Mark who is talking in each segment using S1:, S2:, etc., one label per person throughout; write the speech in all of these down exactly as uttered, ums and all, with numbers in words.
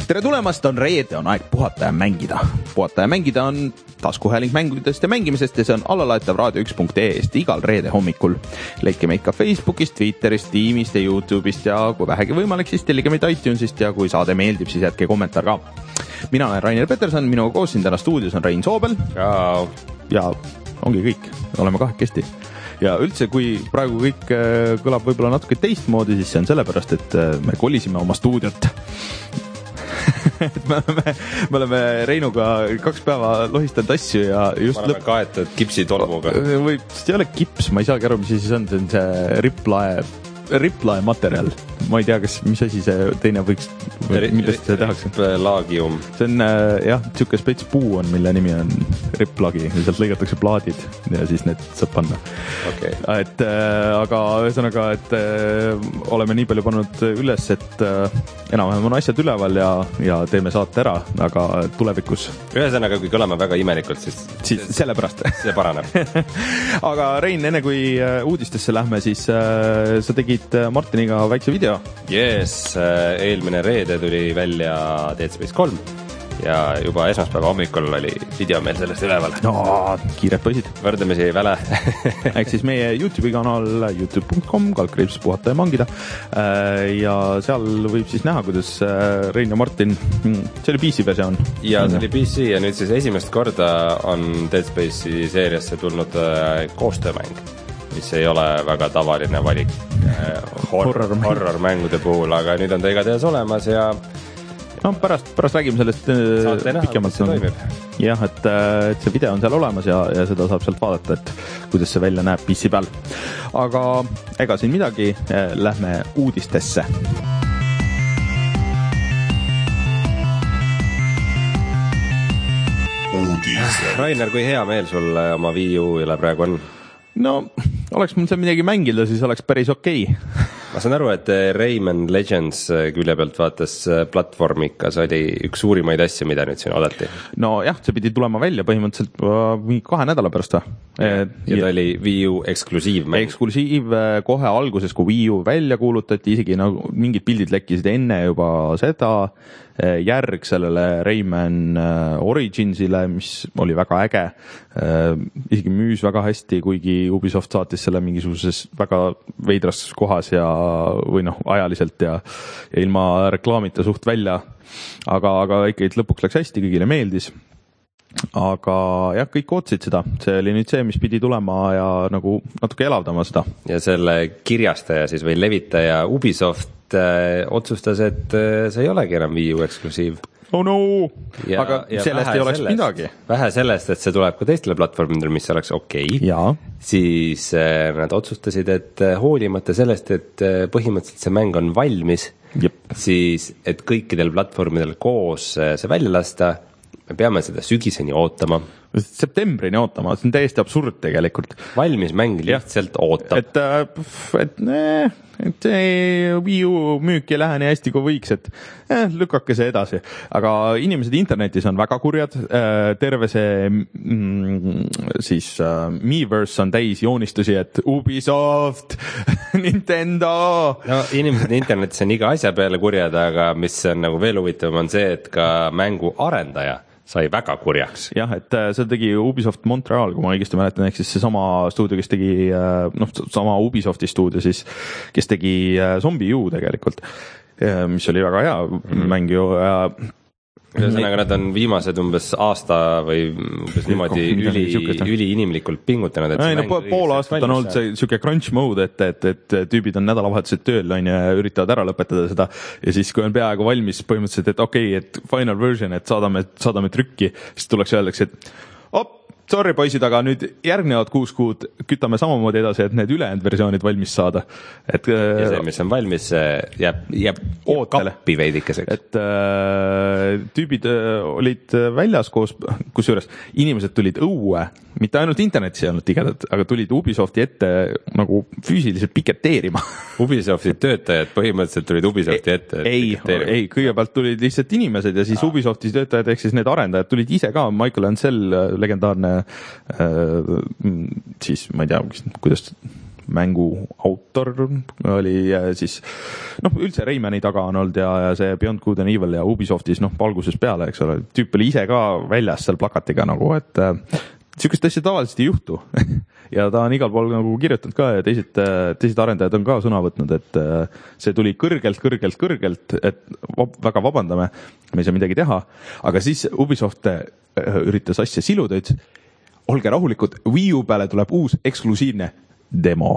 S1: tere tulemast, on reede, on aeg puhata ja mängida. Puhata ja mängida on taskuhääling mängudest ja mängimisest ja see on allalaetav raadio üks punkt ee-st igal reede hommikul. Leidke meid ka Facebookist, Twitterist, Teamist ja YouTube'ist ja kui vähegi võimalik, siis tellige meid iTunesist ja kui saade meeldib, siis jätke kommentaar ka. Mina olen Rainer Peterson, minuga koos siin täna stuudios on Rein Soobel.
S2: Ja,
S1: ja ongi kõik, oleme kahekesti. Ja üldse, kui praegu kõik kõlab võib-olla natuke teistmoodi, siis see on sellepärast, et me kolisime oma stuudiot. me, oleme, me oleme Reinuga kaks päeva lohistanud asju ja just
S2: me oleme lõpp... kaetud kipsitolmuga.
S1: Või see ei ole kips, ma ei saagi aru, mis siis on, see on see riplae, riplae materjal. Ma ei tea, kas, mis asi see teine võiks, millest see tehakse.
S2: Riplaagium.
S1: See on jah, siuke spets puu on, mille nimi on riplagi. Sealt lõigatakse plaadid ja siis need saab panna.
S2: Okay.
S1: Et, äh, aga ühesõnaga, et äh, oleme nii palju pannud üles, et äh, enam-vähem on asjad üleval ja, ja teeme saate ära, aga tulevikus.
S2: Ühesõnaga, kui kõlame väga imelikult, siis,
S1: siis sellepärast.
S2: See paraneb.
S1: Aga Rein, enne kui uudistesse lähme, siis äh, sa tegid Martiniga väikse video.
S2: Yes, eelmine reede tuli välja Dead Space kolm ja juba esmaspäeva hommikul oli video meil sellest üleval.
S1: No, kiired poisid.
S2: Võrdlemisi väle.
S1: Ehk siis meie YouTube'i kanal youtube punkt com, kalkriips puhata ja mangida. Ja seal võib siis näha, kuidas Rein ja Martin, see oli P C versioon.
S2: Ja see oli P C ja nüüd siis esimest korda on Dead Space'i seeriasse tulnud koostöömäng, mis ei ole väga tavaline valik horror, horror mängude puhul, aga nüüd on ta igatahes olemas ja
S1: no pärast, pärast räägime sellest pikemalt. Jah, et, et see video on seal olemas ja, ja seda saab sealt vaadata, et kuidas see välja näeb P C peal. Aga ega siin midagi, lähme uudistesse.
S2: Uudise. Rainer, kui hea meel sul oma Wii U üle praegu on?
S1: No, oleks mul seal midagi mängida, siis oleks päris okei.
S2: Ma saan aru, et Rayman Legends külje pealt vaatas platvormikas oli üks suurimaid asju, mida nüüd siin oodati.
S1: No jah, see pidi tulema välja põhimõtteliselt kahe nädala pärast.
S2: Ja, ja ta oli Wii U eksklusiiv mäng.
S1: Eksklusiiv kohe alguses, kui Wii U välja kuulutati, isegi nagu mingid pildid lekkisid enne juba seda järg sellele Rayman Originsile, mis oli väga äge. Isegi müüs väga hästi, kuigi Ubisoft saatis selle mingisuguses väga veidras kohas ja või noh, ajaliselt ja, ja ilma reklaamita suht välja. Aga, aga ikkagi lõpuks läks hästi, kõigile meeldis. Aga jah, kõik ootsid seda. See oli nüüd see, mis pidi tulema ja nagu natuke elavdama seda.
S2: Ja selle kirjastaja siis või levitaja Ubisoft äh, otsustas, et äh, see ei olegi enam Wii U eksklusiiv.
S1: Oh no!
S2: Ja,
S1: aga
S2: ja
S1: sellest ei oleks
S2: sellest,
S1: midagi.
S2: Vähe sellest, et see tuleb ka teistele platvormidele, mis oleks okei.
S1: Okay.
S2: Siis äh, nad otsustasid, et äh, hoolimata sellest, et äh, põhimõtteliselt see mäng on valmis,
S1: Jep.
S2: siis et kõikidel platvormidel koos äh, see välja lasta, me peame seda sügiseni ootama.
S1: Septembrini ootama, see on täiesti absurd tegelikult.
S2: Valmis mäng lihtsalt ja. Ootab.
S1: Et, et, et see Wii U müük ei lähe nii hästi kui võiks, et eh, lükake see edasi. Aga inimesed internetis on väga kurjad. Terve see mm, siis uh, Miiverse on täis joonistusi, et Ubisoft, Nintendo.
S2: No inimesed internetis on iga asja peale kurjad, aga mis on nagu veel huvitavam on see, et ka mängu arendaja sai väga kurjaks.
S1: Jah, et see tegi Ubisoft Montreal, kui ma õigesti mäletan, ehk siis see sama stuudio, kes tegi, noh, sama Ubisofti stuudio siis, kes tegi Zombie U tegelikult, mis oli väga hea mm-hmm. mäng ju.
S2: Ühesõnaga, nad on viimased umbes aasta või umbes niimoodi üli, üli inimlikult pingutanud.
S1: Et Ei, no, pool aastat on olnud see siuke crunch mode, et, et, et tüübid on nädalavahetused tööl on ja üritavad ära lõpetada seda ja siis, kui on peaaegu valmis põhimõtteliselt, et okei, okay, et final version, et saadame, saadame trükki, siis tuleks öeldaks, et op, sorry poisid, aga nüüd järgnevad kuus kuud kütame samamoodi edasi, et need ülejäänud versioonid valmis saada. Et,
S2: ja see, mis on valmis, jääb, jääb
S1: ootele.
S2: Kappi veidikeseks.
S1: Et äh, tüübid olid väljas koos, kusjuures inimesed tulid õue, mitte ainult internetis ei olnud tigedad, aga tulid Ubisofti ette nagu füüsiliselt piketeerima.
S2: Ubisofti töötajad põhimõtteliselt tulid Ubisofti ette
S1: ei, ei, kõigepealt tulid lihtsalt inimesed ja siis ah. Ubisofti töötajad, ehk siis need arendajad tulid ise ka, Michael Ancel, legendaarne äh, siis ma ei tea, kuidas mängu autor oli siis, noh, üldse Raymani taga on olnud ja, ja see Beyond Good and Evil ja Ubisoftis, noh, alguses peale, eks ole, tüüp oli ise ka väljas seal plakatiga nagu, et niisugust asja tavaliselt ei juhtu ja ta on igal pool nagu kirjutanud ka ja teised, teised arendajad on ka sõna võtnud, et see tuli kõrgelt, kõrgelt, kõrgelt, et väga vabandame, me ei saa midagi teha, aga siis Ubisoft üritas asja siluda, ütles, olge rahulikud, Wii U peale tuleb uus eksklusiivne demo.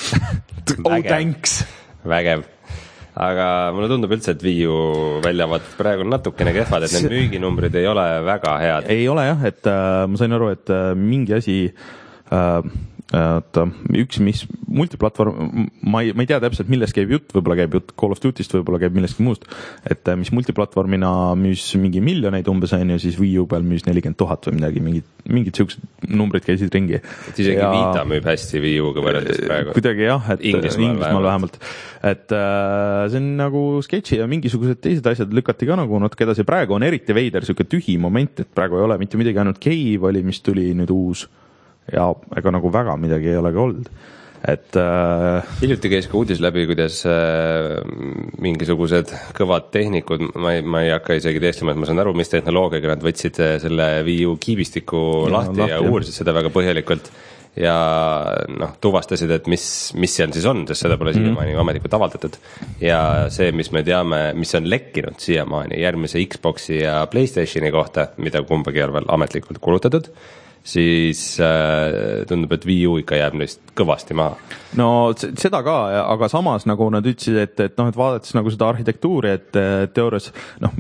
S1: Oh, thanks!
S2: Vägev. Aga mulle tundub üldse, et Wii U väljavaated praegu on natukene kehvad, et need müüginumbrid ei ole väga head.
S1: Ei ole jah, et äh, ma sain aru, et äh, mingi asi äh, et üks, mis multiplatvorm, ma ei, ma ei tea täpselt, millest käib jutt, võib-olla käib jutt Call of Duty'st, võib-olla käib millestki muust, et mis multiplatvormina müüs mingi miljoneid umbes on ja siis Wii U peal müüs nelikümmend tuhat või midagi, mingid, mingid siuksed numbrid käisid ringi.
S2: Et isegi ja, Vita müüb hästi Wii U-ga võrreldes praegu.
S1: Kuidagi jah, et Inglismaal, Inglismaal vähemalt. Et äh, see on nagu sketši ja mingisugused teised asjad lükati ka nagu natuke edasi. Praegu on eriti veider siuke tühi moment, et praegu ei ole mitte midagi, ainult Cave oli, mis tuli nüüd uus ja ega nagu väga midagi ei ole ka olnud. Et äh...
S2: hiljuti käis ka uudis läbi, kuidas äh, mingisugused kõvad tehnikud, ma ei, ma ei hakka isegi teestlema, et ma saan aru, mis tehnoloogiaga nad võtsid selle Wii U kiibistiku ja, lahti, lahti ja uurisid seda väga põhjalikult ja noh, tuvastasid, et mis, mis seal siis on, sest seda pole mm. siiamaani ametlikult avaldatud ja see, mis me teame, mis on lekkinud siiamaani järgmise Xboxi ja PlayStationi kohta, mida kumbagi on veel ametlikult kulutatud, siis äh, tundub, et Wii U ikka jääb neist kõvasti maha.
S1: No seda ka, aga samas nagu nad ütlesid, et, et noh, et vaadates nagu seda arhitektuuri, et teoorias noh,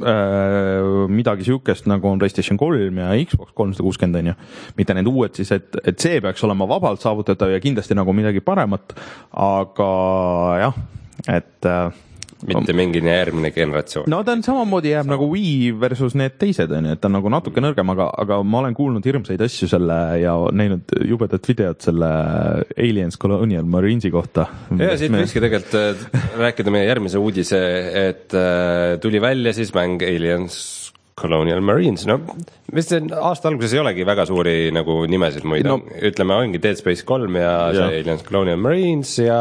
S1: äh, midagi siukest nagu on PlayStation kolm ja Xbox kolmsada kuuskümmend on ju, mitte need uued siis, et, et see peaks olema vabalt saavutatav ja kindlasti nagu midagi paremat, aga jah, et äh,
S2: mitte mingi järgmine generatsioon.
S1: No ta on samamoodi jääb Sama. nagu Wii versus need teised, on ju, et ta on nagu natuke nõrgem, aga, aga ma olen kuulnud hirmsaid asju selle ja näinud jubedat videot selle Aliens Colonial Marinesi kohta.
S2: Ja siit me... võikski tegelikult rääkida meie järgmise uudise, et tuli välja siis mäng Aliens Colonial Marines, no vist aasta alguses ei olegi väga suuri nagu nimesid muid, no, ütleme ongi Dead Space kolm ja, ja. see Aliens Colonial Marines ja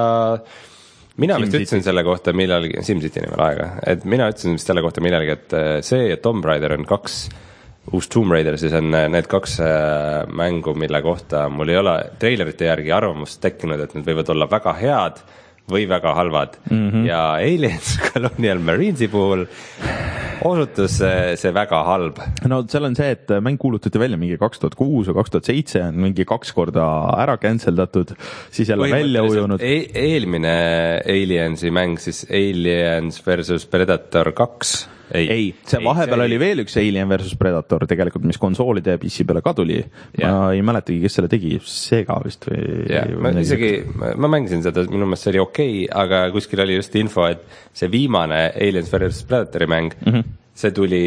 S2: mina vist ütlesin selle kohta millalgi, SimCity'ni veel aega, et mina ütlesin vist selle kohta millalgi, et see ja Tomb Raider on kaks, uus Tomb Raider, siis on need kaks mängu, mille kohta mul ei ole trailerite järgi arvamust tekkinud, et need võivad olla väga head või väga halvad mm-hmm. ja Aliens Colonial Marinesi puhul osutus see, see väga halb.
S1: No seal on see, et mäng kuulutati välja mingi kaks tuhat kuus või kaks tuhat seitse on mingi kaks korda ära canceldatud, siis jälle välja ujunud.
S2: E- eelmine Aliensi mäng, siis Aliens versus Predator kaks.
S1: Ei, ei, see vahepeal ei, oli veel üks Alien versus Predator tegelikult, mis konsoolide ja P C peale ka tuli. Ja. Ma ei mäletagi, kes selle tegi, Sega vist või...
S2: Ja, ma isegi, ma mängisin seda, minu meelest see oli okei, aga kuskil oli just info, et see viimane Aliens versus Predatori mäng, mm-hmm. see tuli,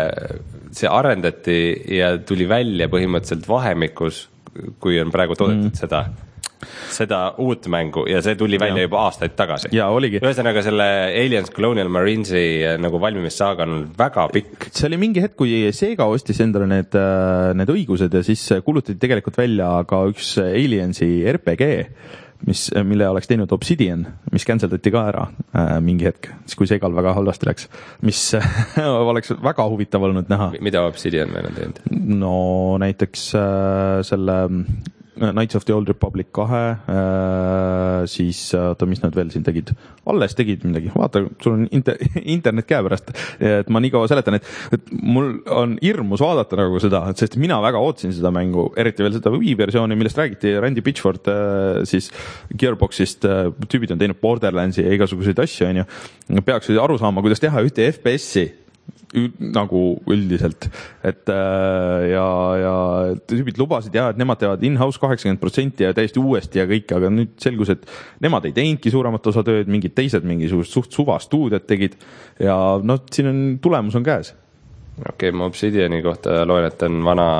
S2: see arendati ja tuli välja põhimõtteliselt vahemikus, kui on praegu toodetud mm-hmm. seda seda uut mängu ja see tuli välja ja. juba aastaid tagasi.
S1: Ja oligi.
S2: Ühesõnaga selle Aliens Colonial Marinesi nagu valmimissaaga on väga pikk.
S1: See oli mingi hetk, kui Sega ostis endale need, need õigused ja siis kulutati tegelikult välja ka üks Aliensi R P G, mis, mille oleks teinud Obsidian, mis canceldati ka ära äh, mingi hetk, siis kui Segal väga halvasti läks, mis oleks väga huvitav olnud näha.
S2: Mida Obsidian meil on teinud?
S1: No näiteks äh, selle Knights of the Old Republic kahe, äh, siis oota, mis nad veel siin tegid? Alles tegid midagi, vaata, sul on inter- internet käe pärast, et ma nii kaua seletan, et, et mul on hirmus vaadata nagu seda, sest mina väga ootsin seda mängu, eriti veel seda Wii versiooni, millest räägiti Randy Pitchford äh, siis Gearboxist, äh, tüübid on teinud Borderlandsi ja igasuguseid asju, on ju, peaks aru saama, kuidas teha ühte F P S-i nagu üldiselt, et ja, ja tüübid lubasid ja, et nemad teevad in-house kaheksakümmend protsenti ja täiesti uuesti ja kõik, aga nüüd selgus, et nemad ei teinudki suuremat osa tööd, mingid teised mingisugust suht suva stuudiot tegid ja noh, siin on, tulemus on käes.
S2: Okei, okay, ma Obsidiani kohta loen, et on vana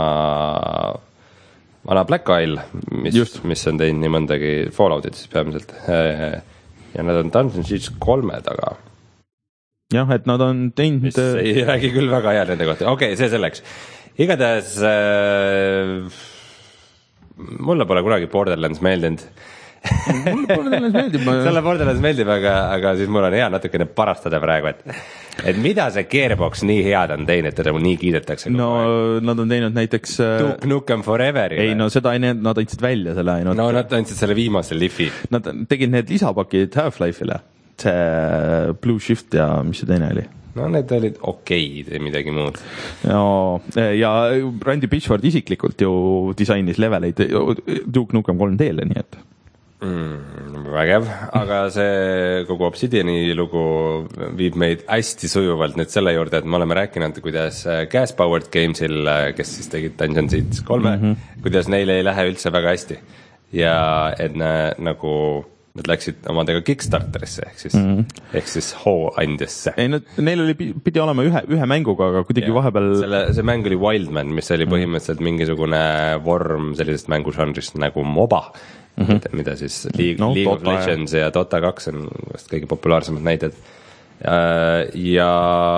S2: vana Black Isle, mis, mis on teinud nii mõndagi Falloutit siis peamiselt ja nad on Dungeon Siege kolme taga.
S1: Jah, et nad on teinud...
S2: Mis ei räägi küll väga hea nende kohta. Okei, okay, see selleks. Igatahes äh, mulle pole kunagi Borderlands meeldinud.
S1: mulle Borderlands meeldib ma...
S2: sulle Borderlands meeldib, aga, aga siis mul on hea natukene parastada praegu, et et mida see Gearbox nii head on teinud, et teda nii kiidetakse?
S1: No nad on teinud näiteks
S2: Duke Nukem Foreveri.
S1: Ei, no seda ei, nad andsid välja selle ainult.
S2: No nad andsid selle viimase lifi.
S1: Nad tegid need lisapakid Half-Life'ile, see Blue Shift ja mis see teine oli?
S2: No need olid okeid või midagi muud.
S1: No, ja Randy Pitchford isiklikult ju disainis leveleid Duke Nukem kolm D-le, nii et
S2: mm, vägev, aga see kogu Obsidiani lugu viib meid hästi sujuvalt nüüd selle juurde, et me oleme rääkinud, kuidas Gas Powered Gamesil, kes siis tegid Dungeon Siege kolme, mm -hmm. kuidas neile ei lähe üldse väga hästi ja et ne, nagu nad läksid omadega Kickstarterisse ehk siis, mm -hmm. ehk siis hooandjasse.
S1: Ei, nad, neil oli, pidi olema ühe, ühe mänguga, aga kuidagi ja, vahepeal...
S2: Selle, see mäng oli Wildman, mis oli põhimõtteliselt mingisugune vorm sellisest mängužanrist nagu MOBA, mm -hmm. mida, mida siis League, no, League of Legends ja, ja Dota kaks on vast kõige populaarsemad näited. Ja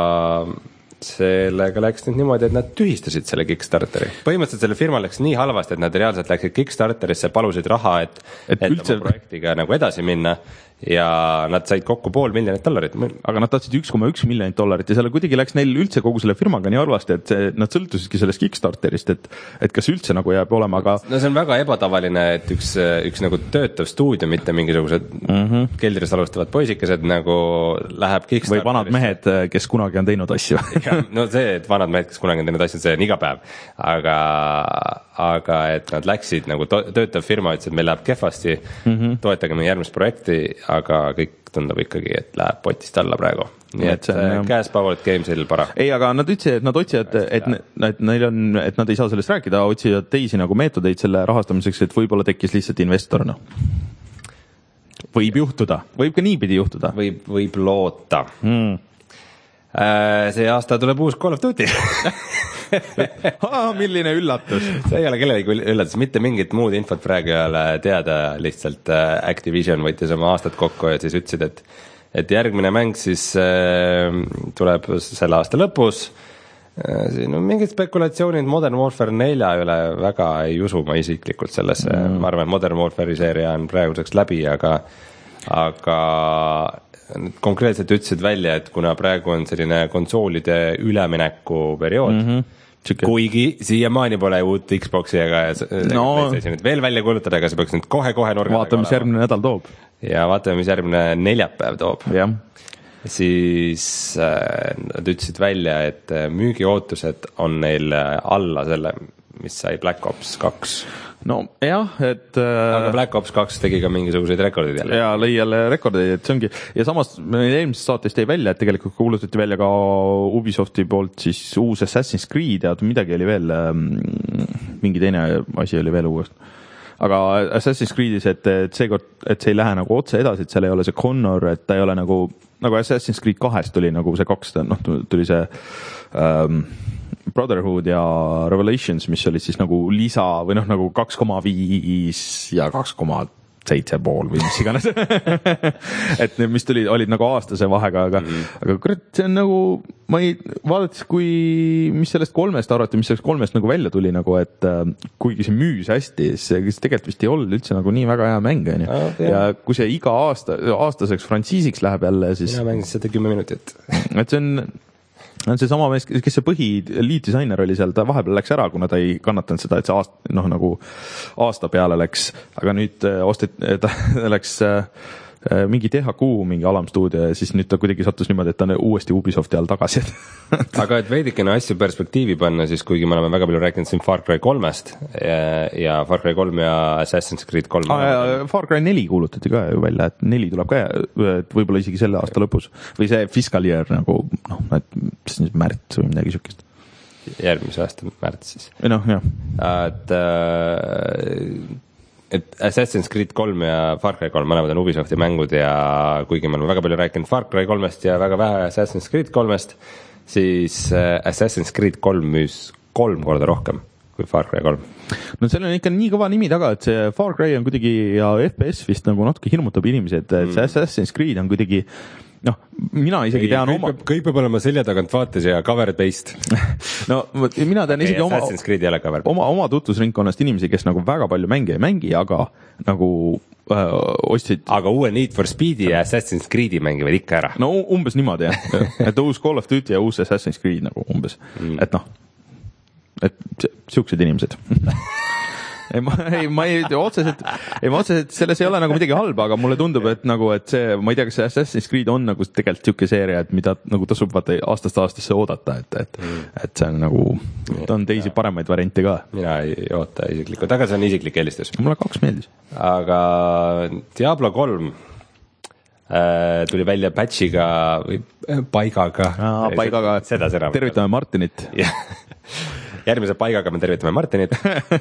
S2: sellega läks nüüd niimoodi, et nad tühistasid selle Kickstarteri. Põhimõtteliselt selle firma läks nii halvasti, et nad reaalselt läksid Kickstarterisse, palusid raha, et, et, et üldse... oma projektiga nagu edasi minna ja nad said kokku pool miljonit dollarit.
S1: Aga nad tahtsid üks koma üks miljonit dollarit ja selle kuidagi läks neil üldse kogu selle firmaga nii halvasti, et see, nad sõltusidki sellest Kickstarterist, et, et kas üldse nagu jääb olema, aga...
S2: No see on väga ebatavaline, et üks, üks nagu töötav stuudio, mitte mingisugused mm -hmm. keldris alustavad poisikesed nagu läheb Kickstarterist.
S1: Või vanad mehed, kes kunagi on teinud asju.
S2: No see, et vanad mehed, kes kunagi on teinud asju, see on iga päev. Aga, aga et nad läksid nagu to, töötav firma, ütles, et meil läheb kehvasti, mm -hmm. toetage meie järgmist projekti, aga kõik tundub ikkagi, et läheb potist alla praegu. Nii et, et Gas Powered Gamesil para.
S1: Ei, aga nad ütlesid, et nad otsivad, et, et neil on, et nad ei saa sellest rääkida, otsivad teisi nagu meetodeid selle rahastamiseks, et võib-olla tekkis lihtsalt investorina. Võib juhtuda, võib ka niipidi juhtuda.
S2: Võib, võib loota.
S1: Mm.
S2: See aasta tuleb uus Call of Duty.
S1: Aa, milline üllatus.
S2: See ei ole kellelegi üllatus, mitte mingit muud infot praegu ei ole teada, lihtsalt Activision võttis oma aastat kokku ja siis ütlesid, et, et järgmine mäng siis äh, tuleb selle aasta lõpus. Äh, siin on mingid spekulatsioonid Modern Warfare nelja üle, väga ei usu ma isiklikult sellesse, mm. ma arvan, et Modern Warfare'i seeria on praeguseks läbi, aga, aga konkreetselt ütlesid välja, et kuna praegu on selline konsoolide ülemineku periood, mm -hmm. Tšuke. Kuigi siiamaani pole uut Xboxi ega no. veel välja kuulutada, aga see peaks nüüd kohe-kohe nurga
S1: vaatame, mis järgmine nädal toob.
S2: Ja vaatame, mis järgmine neljapäev toob.
S1: Ja.
S2: Siis äh, nad ütlesid välja, et müügiootused on neil alla selle, mis sai Black Ops kaks.
S1: No jah, et
S2: aga Black Ops kaks tegi ka mingisuguseid rekordid jälle.
S1: Ja lõi jälle rekordeid, et see ongi, ja samas eelmises saates tõi välja, et tegelikult kuulutati välja ka Ubisofti poolt siis uus Assassin's Creed ja midagi oli veel, mingi teine asi oli veel uuest. Aga Assassin's Creed'is, et, et seekord, et see ei lähe nagu otse edasi, et seal ei ole see Connor, et ta ei ole nagu, nagu Assassin's Creed kahest tuli nagu see kaks, noh tuli see um, Brotherhood ja Revelations, mis olid siis nagu lisa või noh, nagu kaks koma viis ja kaks koma seitse pool või mis iganes. et mis tuli, olid nagu aastase vahega, aga, mm -hmm. aga kurat, see on nagu, ma ei, vaadates, kui, mis sellest kolmest arvati, mis sellest kolmest nagu välja tuli, nagu, et äh, kuigi see müüs hästi, see tegelikult vist ei olnud üldse nagu nii väga hea mäng, on ju. Ja kui see iga aasta, aastaseks frantsiisiks läheb jälle, siis.
S2: Mina mängis seda kümme minutit.
S1: et see on, on see sama mees, kes see põhi liitdisainer oli seal, ta vahepeal läks ära, kuna ta ei kannatanud seda, et see aasta, noh nagu aasta peale läks, aga nüüd ostet, ta läks äh, mingi T H Q, mingi alamstuudio ja siis nüüd ta kuidagi sattus niimoodi, et ta on uuesti Ubisofti all tagasi.
S2: aga et veidikene asju perspektiivi panna, siis kuigi me oleme väga palju rääkinud siin Far Cry kolmest ja, ja Far Cry kolm ja Assassin's Creed kolm.
S1: Ah, Far Cry neli kuulutati ka ju välja, et neli tuleb ka, et võib-olla isegi selle aasta lõpus. Või see fiscal year nagu, noh, et siis märts või midagi siukest.
S2: Järgmise aasta märts siis.
S1: Noh, jah.
S2: Et äh, et Assassin's Creed kolm ja Far Cry kolm mõlemad on Ubisofti mängud ja kuigi me oleme väga palju rääkinud Far Cry kolmest ja väga vähe Assassin's Creed kolmest, siis Assassin's Creed kolm müüs kolm korda rohkem kui Far Cry kolm.
S1: No seal on ikka nii kõva nimi taga, et see Far Cry on kuidagi ja F P S vist nagu natuke hirmutab inimesi, et mm. see Assassin's Creed on kuidagi noh, mina isegi
S2: ei,
S1: tean
S2: kõik
S1: oma...
S2: Peab, kõik peab olema selja tagant vaates ja cover-based.
S1: no mina tean isegi oma, oma, oma tutvusringkonnast inimesi, kes nagu väga palju mänge ei mängi, aga nagu äh, ostsid.
S2: aga uue Need for Speedi ja Assassin's Creed'i mängivad ikka ära.
S1: no umbes niimoodi jah, et uus Call of Duty ja uus Assassin's Creed nagu umbes mm., et noh, et siuksed inimesed. ei, ma ei, ma ei otseselt, ei ma otseselt, selles ei ole nagu midagi halba, aga mulle tundub, et nagu, et see, ma ei tea, kas see Assassin's Creed on nagu tegelikult siuke seeria, et mida nagu tasub vaata aastast aastasse oodata, et, et, mm. et see on nagu, ta on teisi ja. paremaid variante ka.
S2: mina ei oota isiklikult, aga see on isiklik eelistus.
S1: mulle kaks meeldis.
S2: aga Diablo kolm äh, tuli välja patchiga või paigaga.
S1: Aa, paigaga.
S2: Seda, seda
S1: tervitame Martinit.
S2: järgmise paigaga me tervitame Martinit.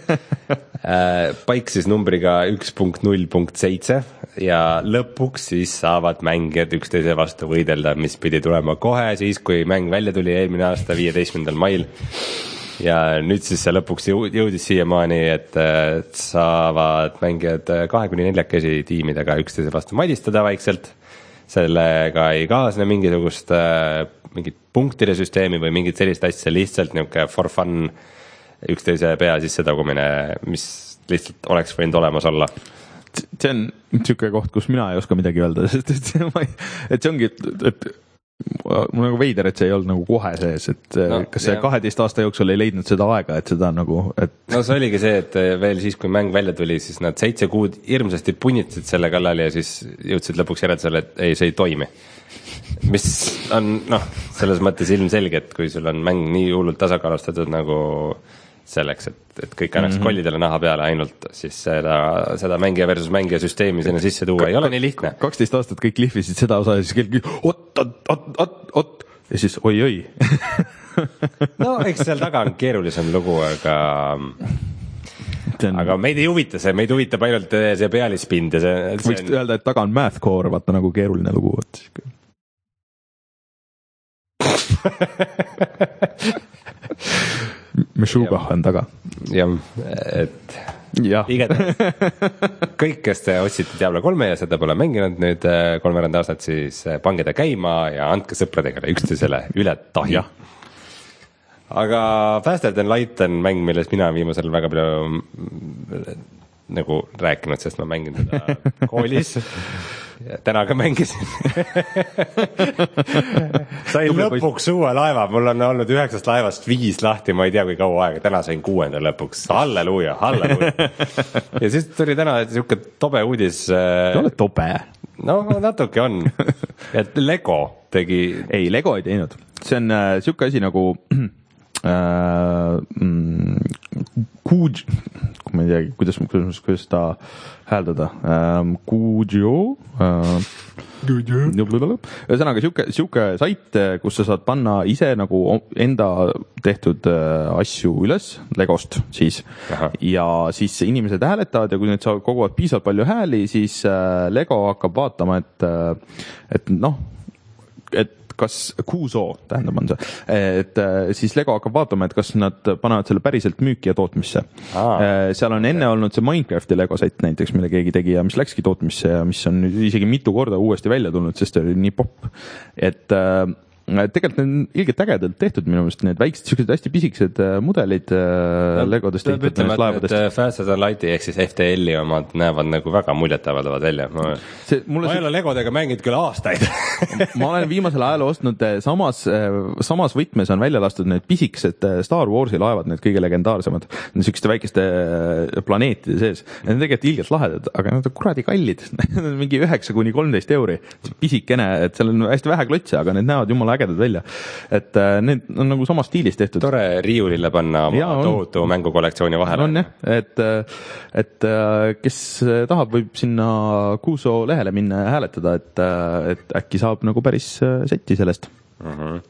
S2: Paik siis numbriga üks punkt null punkt seitse ja lõpuks siis saavad mängijad üksteise vastu võidelda, mis pidi tulema kohe siis, kui mäng välja tuli eelmine aasta viieteistkümnendal mail. ja nüüd siis see lõpuks jõudis siiamaani, et saavad mängijad kahe kuni neljakesi tiimidega üksteise vastu madistada vaikselt. Sellega ei kaasne mingisugust mingit punktide süsteemi või mingit sellist asja, lihtsalt niisugune for fun üksteise pea sisse tagumine, mis lihtsalt oleks võinud olemas olla.
S1: See on niisugune koht, kus mina ei oska midagi öelda, sest et see, ma ei, et see ongi, et, et mul nagu veider, et see ei olnud nagu kohe sees, et no, kas see kaheteist aasta jooksul ei leidnud seda aega, et seda nagu, et
S2: no see oligi see, et veel siis, kui mäng välja tuli, siis nad seitse kuud hirmsasti punnitasid selle kallal ja siis jõudsid lõpuks järeldusele, et ei, see ei toimi. Mis on, noh, selles mõttes ilmselge, et kui sul on mäng nii hullult tasakaalustatud nagu selleks, et, et kõik annaks mm-hmm. kollidele naha peale ainult, siis seda, seda mängija versus mängija süsteemi sinna sisse tuua ei ole nii lihtne.
S1: kaksteist aastat kõik lihvisid seda osa ja siis kõik ot, ot, ot, ot, ot ja siis oi, oi.
S2: no eks seal taga on keerulisem lugu, aga on... aga meid ei huvita see, meid huvitab ainult see pealispind ja see, see
S1: võiks on... öelda, et taga on mathcore, vaata nagu keeruline lugu. Meshuga on taga.
S2: jah, et ja. igatahes kõik, kes te otsite Diablo kolme ja seda pole mänginud nüüd kolmveerand aastat, siis pange ta käima ja andke sõpradega üksteisele üle tahi. aga Faster Than Light on mäng, millest mina viimasel väga palju nagu rääkinud, sest ma mängin seda koolis. täna ka mängisin. sain lõpuks uue laeva, mul on olnud üheksast laevast viis lahti, ma ei tea kui kaua aega, täna sain kuuenda lõpuks, halleluuja, halleluuja. ja siis tuli täna siuke tobe uudis.
S1: Sa oled tobe?
S2: no natuke on. et Lego tegi.
S1: ei, Lego ei teinud, see on äh, siuke asi nagu äh, mm, Kuj, ma ei tea, kuidas, kuidas, kuidas ta hääldada, ähm, Kujo, äh, ühesõnaga siuke, siuke sait, kus sa saad panna ise nagu enda tehtud äh, asju üles Legost siis. Aha. Ja siis inimesed hääletavad ja kui need saavad koguvad piisavalt palju hääli, siis äh, Lego hakkab vaatama, et, äh, et noh, et kas Kuuso, tähendab on see, et siis Lego hakkab vaatama, et kas nad panevad selle päriselt müüki ja tootmisse. Aa. Seal on enne olnud see Minecrafti Lego set näiteks, mille keegi tegi ja mis läkski tootmisse ja mis on isegi mitu korda uuesti välja tulnud, sest oli nii popp. Et tegelikult need on ilgelt ägedalt tehtud minu meelest, need väiksed, sellised hästi pisikesed mudelid no, Legodest tehtud nendest laevadest.
S2: Faster Than Lighti ehk siis F T L-i omad näevad nagu väga muljetavaldavad välja. Ma, see, ma ei ole Legodega mänginud küll aastaid.
S1: ma olen viimasel ajal ostnud samas, samas võtmes on välja lastud need pisikesed Star Warsi laevad, need kõige legendaarsemad, selliseste väikeste planeetide sees. Need on tegelikult ilgelt lahedad, aga nad on kuradi kallid. mingi üheksa kuni kolmteist euri. Pisikene, et seal on hästi vähe klotse, aga need näevad jumala ägedad välja. Et äh, need on nagu sama stiilis tehtud.
S2: Tore riiulile panna oma tohutu mängukollektsiooni vahele.
S1: On jah, et, et kes tahab, võib sinna Kuuso lehele minna ja hääletada, et, et äkki saab nagu päris setti sellest.
S2: Uh-huh.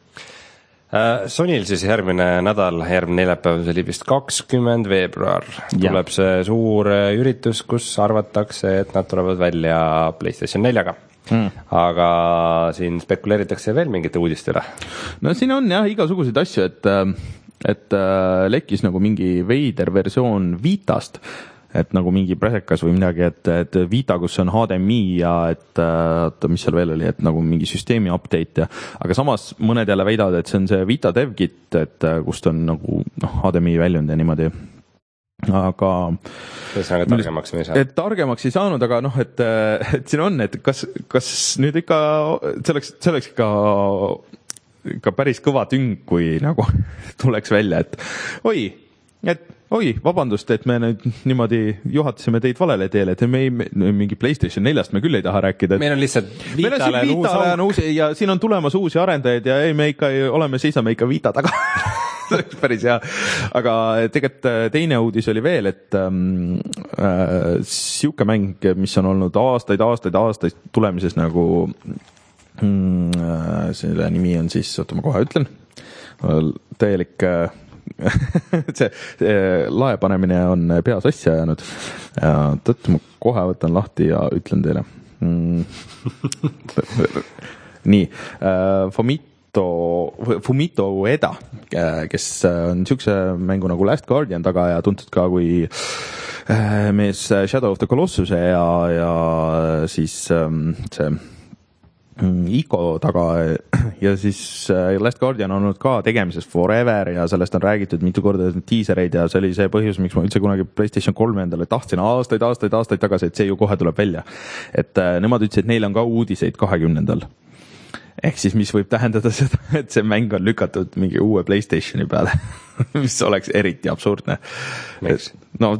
S2: Sonyl siis järgmine nädal, järgmine neljapäev, see oli vist kakskümmend veebruar, tuleb see suur üritus, kus arvatakse, et nad tulevad välja PlayStation neljaga. Hmm. Aga siin spekuleeritakse veel mingite uudiste üle.
S1: No siin on jah igasuguseid asju, et, et lekkis nagu mingi veider versioon Vitast, et nagu mingi presekas või midagi, et, et Vita, kus on H D M I ja et oota, mis seal veel oli, et nagu mingi süsteemi update ja, aga samas mõned jälle väidavad, et see on see Vita DevKit, et kust on nagu noh, H D M I väljund ja niimoodi, aga
S2: ühesõnaga targemaks ei saa.
S1: Et targemaks ei saanud, aga noh, et, et siin on, et kas, kas nüüd ikka see oleks, see oleks ikka ikka päris kõva tüng, kui nagu tuleks välja, et oi, et oi, vabandust, et me nüüd niimoodi juhatasime teid valele teele, et me ei, me, mingi PlayStation neljast me küll ei taha rääkida.
S2: Meil on lihtsalt Vitale
S1: on uus, uus ja siin on tulemas uusi arendajaid ja ei, me ikka oleme, seisame ikka Vita taga. See oleks päris hea. Aga tegelikult teine uudis oli veel, et ähm, äh, siuke mäng, mis on olnud aastaid, aastaid, aastaid tulemises nagu mm, selle nimi on siis, oota ma kohe ütlen, täielik äh, see, see laepanemine on pea sassi ajanud ja tõtt, ma kohe võtan lahti ja ütlen teile mm. nii uh, Fumito Fumito Ueda, kes on niisuguse mängu nagu Last Guardian taga ja tuntud ka kui mees Shadow of the Colossuse ja, ja siis um, see Ico taga ja siis Last Guardian on olnud ka tegemises forever ja sellest on räägitud mitu korda teasereid ja see oli see põhjus, miks ma üldse kunagi PlayStation kolme endale tahtsin aastaid, aastaid, aastaid tagasi, et see ju kohe tuleb välja. Et nemad ütlesid, et neil on ka uudiseid kahekümnendal. Ehk siis, mis võib tähendada seda, et see mäng on lükatud mingi uue PlayStationi peale, mis oleks eriti absurdne. No,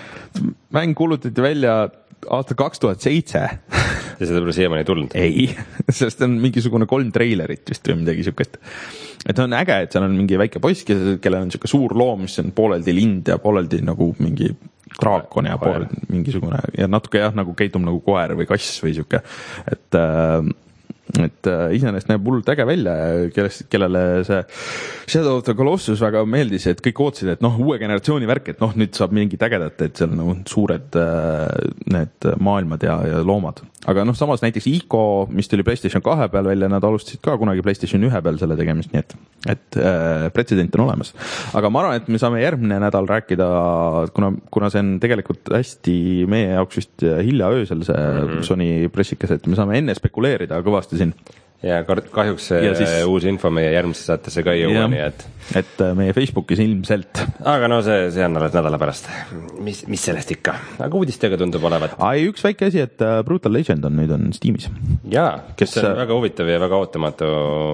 S1: mäng kuulutati välja aasta kaks tuhat seitse
S2: ja seda pole siiamaani tulnud?
S1: Ei, sest on mingisugune kolm treilerit vist või midagi siukest. Et on äge, et seal on mingi väike poiss, kellel on siuke suur loom, mis on pooleldi lind ja pooleldi nagu mingi draakon ja pooleldi mingisugune ja natuke jah, nagu keitum nagu koer või kass või siuke. Et äh, et äh, iseenesest näeb hullult äge välja, kellest, kellele see Shadow of the Colossus väga meeldis, et kõik ootsid, et noh, uue generatsiooni värk, et noh, nüüd saab mingit ägedat, et seal nagu suured äh, need maailmad ja, ja loomad. Aga noh, samas näiteks Ico, mis tuli PlayStation kahe peal välja, nad alustasid ka kunagi PlayStation ühe peal selle tegemist, nii et, et äh, pretsedent on olemas. Aga ma arvan, et me saame järgmine nädal rääkida, kuna, kuna see on tegelikult hästi meie jaoks vist hilja öösel see mm-hmm. Sony pressikas, et me saame enne spekuleerida kõvasti siin.
S2: Ja kahjuks see siis, uus info meie järgmisse saatesse ka ei jõua, nii et
S1: et meie Facebookis ilmselt.
S2: Aga no see, see on alles nädala pärast. Mis, mis sellest ikka? Aga uudistega tundub olevat.
S1: Ai, üks väike asi, et Brutal Legend on nüüd on Steamis.
S2: Jaa, kes see on väga huvitav ja väga ootamatu.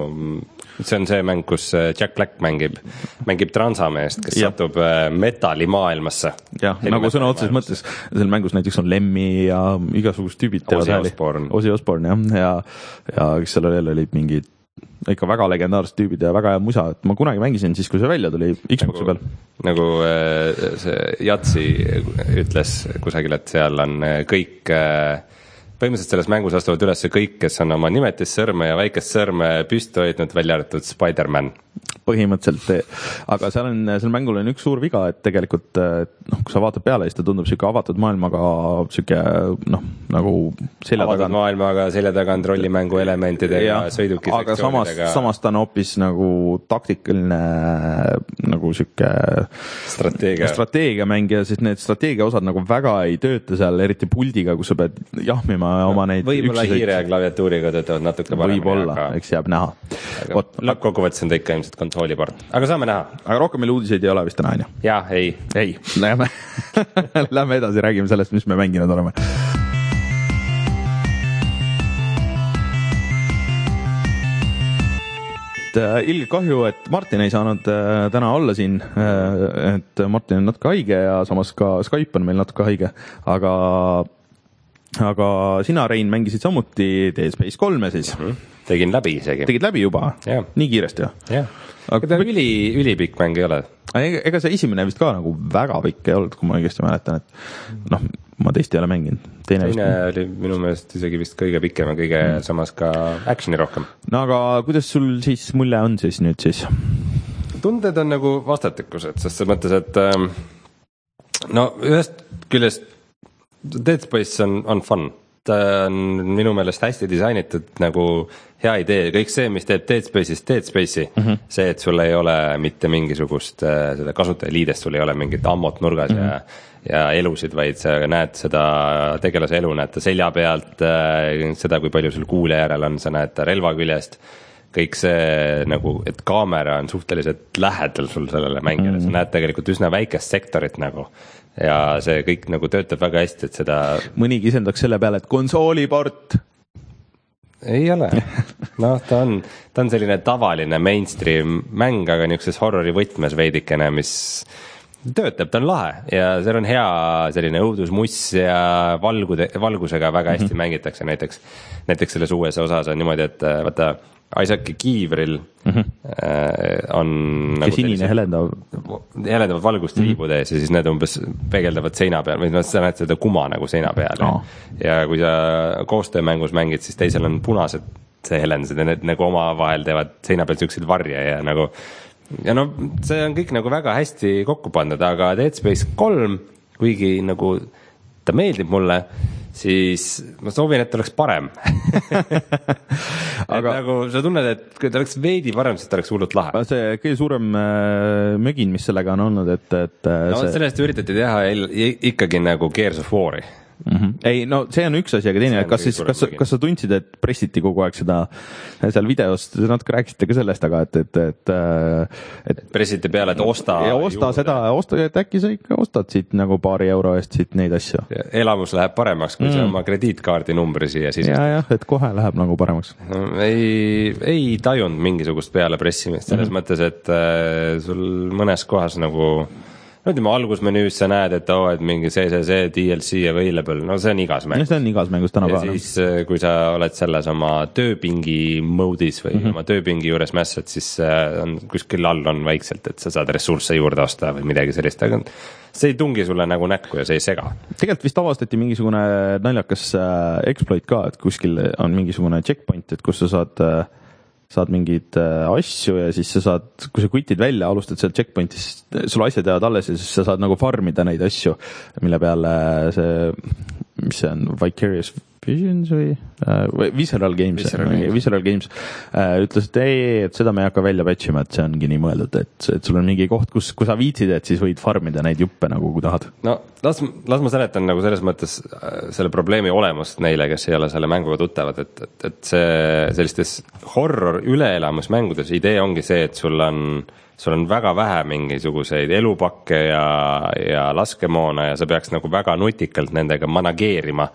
S2: See on see mäng, kus Jack Black mängib, mängib transameest, kes ja. satub metalli maailmasse. Jah, nagu sõna otses mõttes. Seal mängus näiteks on Lemmi ja igasugust tüübid. Ozzy Osbourne.
S1: Ozzy Osbourne, jah. Ja, ja kes seal veel olid mingid ikka väga legendaarsed tüübid ja väga hea musa, et ma kunagi mängisin siis, kui see välja tuli Xboxi
S2: nagu,
S1: peal.
S2: Nagu see Jatsi ütles kusagil, et seal on kõik, põhimõtteliselt selles mängus astuvad üles kõik, kes on oma nimetissõrme ja väikest sõrme püsti hoidnud, välja arvatud Spider-Man.
S1: Põhimõtteliselt, aga seal on, seal mängul on üks suur viga, et tegelikult noh, kui sa vaatad peale, siis ta tundub siuke avatud maailmaga siuke noh, nagu selja taga.
S2: Avatud maailmaga, selja taga on trollimängu elementidega, sõiduki
S1: aga samas, samas ta on hoopis nagu taktikaline nagu siuke
S2: strateegia.
S1: strateegiamäng ja siis need strateegia osad nagu väga ei tööta seal, eriti puldiga, kus sa pead jahmima no, oma neid
S2: võib-olla hiire ja klaviatuuriga töötavad natuke paremini.
S1: Võib-olla, aga... eks jääb näha.
S2: Lõppkokkuvõttes on ta ikka ilmselt kontrolliport, aga saame näha.
S1: Aga rohkem meil uudiseid ei ole vist täna, on ju?
S2: Jaa, ei.
S1: Ei, lähme, lähme edasi, räägime sellest, mis me mänginud oleme. Ilge kahju, et Martin ei saanud täna olla siin, et Martin on natuke haige ja samas ka Skype on meil natuke haige, aga, aga sina, Rein, mängisid samuti Dead Space kolme siis.
S2: Mm-hmm. Tegin läbi isegi.
S1: Tegid läbi juba?
S2: Ja.
S1: Nii kiiresti, jah?
S2: Jah. Aga ta üli, ülipikk mäng ei ole.
S1: Ega see esimene vist ka nagu väga pikk ei olnud, kui ma õigesti mäletan, et noh, ma teist ei ole mänginud. Teine,
S2: Teine oli minu meelest isegi vist kõige pikem ja kõige mm. samas ka actioni rohkem. No
S1: aga kuidas sul siis mulje on siis nüüd siis?
S2: Tunded on nagu vastastikused, sest see mõttes, et no ühest küljest Dead Space on, on fun. ta on minu meelest hästi disainitud nagu hea idee, kõik see, mis teeb Dead Space'ist Dead Space'i mm, -hmm. see, et sul ei ole mitte mingisugust seda kasutajaliidest, sul ei ole mingit ammot nurgas mm -hmm. ja ja elusid, vaid sa näed seda tegelase elu, näed ta selja pealt, seda, kui palju sul kuule järel on, sa näed ta relva küljest, kõik see nagu, et kaamera on suhteliselt lähedal sul sellele mängijale mm, -hmm. sa näed tegelikult üsna väikest sektorit nagu ja see kõik nagu töötab väga hästi, et seda
S1: mõni kisendaks selle peale, et konsooliport
S2: ei ole, noh, ta on, ta on selline tavaline mainstream mäng, aga niisuguses horrori võtmes veidikene, mis töötab, ta on lahe ja seal on hea selline õudusmuss ja valgude, valgusega väga hästi mm -hmm. mängitakse, näiteks näiteks selles uues osas on niimoodi, et vaata Isaac Kiivril mm -hmm. on
S1: nagu sinine helendav
S2: helendavad valgust riibud ees ja siis need umbes peegeldavad seina peal või sa näed seda kuma nagu seina peal no. ja kui sa koostöömängus mängid, siis teisel on punased see helendused ja need nagu omavahel teevad seina peal siukseid varje ja nagu ja no see on kõik nagu väga hästi kokku pandud, aga Dead Space kolm, kuigi nagu ta meeldib mulle, siis ma soovin, et ta oleks parem aga nagu sa tunned, et kui ta oleks veidi parem, siis ta oleks hullult lahe.
S1: See kõige suurem mögin, mis sellega on olnud, et, et
S2: no
S1: see...
S2: sellest üritati teha ikkagi nagu Gears of War'i.
S1: Mm -hmm. ei no see on üks asi, aga teine, kas siis, kas, kas sa tundsid, et pressiti kogu aeg seda seal videos, natuke rääkisite ka sellest, aga et, et, et,
S2: et, et pressiti peale, et osta
S1: ja osta juurde. Seda, osta, et äkki sa ikka ostad siit nagu paari euro eest siit neid asju.
S2: Elamus läheb paremaks, kui mm. sa oma krediitkaardi numbri siia siis.
S1: ja, jah, et kohe läheb nagu paremaks
S2: no,. ei, ei tajunud mingisugust peale pressimist, selles mm -hmm. mõttes, et äh, sul mõnes kohas nagu no ütleme, algusmenüüs sa näed, et oo, et mingi see, see, see D L C available, no see on igas mängus.
S1: see on igas mängus tänapäeval.
S2: Ja siis, kui sa oled selles oma tööpingi mode'is või mm -hmm. oma tööpingi juures mässad, siis on kuskil all on vaikselt, et sa saad ressursse juurde osta või midagi sellist, aga see ei tungi sulle nagu näkku ja see ei sega.
S1: Tegelikult vist avastati mingisugune naljakas exploit ka, et kuskil on mingisugune checkpoint, et kus sa saad saad mingeid asju ja siis sa saad, kui sa quitid välja, alustad sealt checkpoint'is, sul asjad jäävad alles ja siis sa saad nagu farmida neid asju, mille peale see, mis see on, Vicarious Visions või äh, Visceral Games, Visceral Games, Visceral Games äh, ütles, et ei, et seda me ei hakka välja patchima, et see ongi nii mõeldud, et, et sul on mingi koht, kus, kui sa viitsid, et siis võid farmida neid juppe nagu, kui tahad.
S2: No las, las ma seletan nagu selles mõttes selle probleemi olemust neile, kes ei ole selle mänguga tuttavad, et, et, et see sellistes horror üleelamusmängudes idee ongi see, et sul on sul on väga vähe mingisuguseid elupakke ja, ja laskemoona ja sa peaks nagu väga nutikalt nendega manageerima.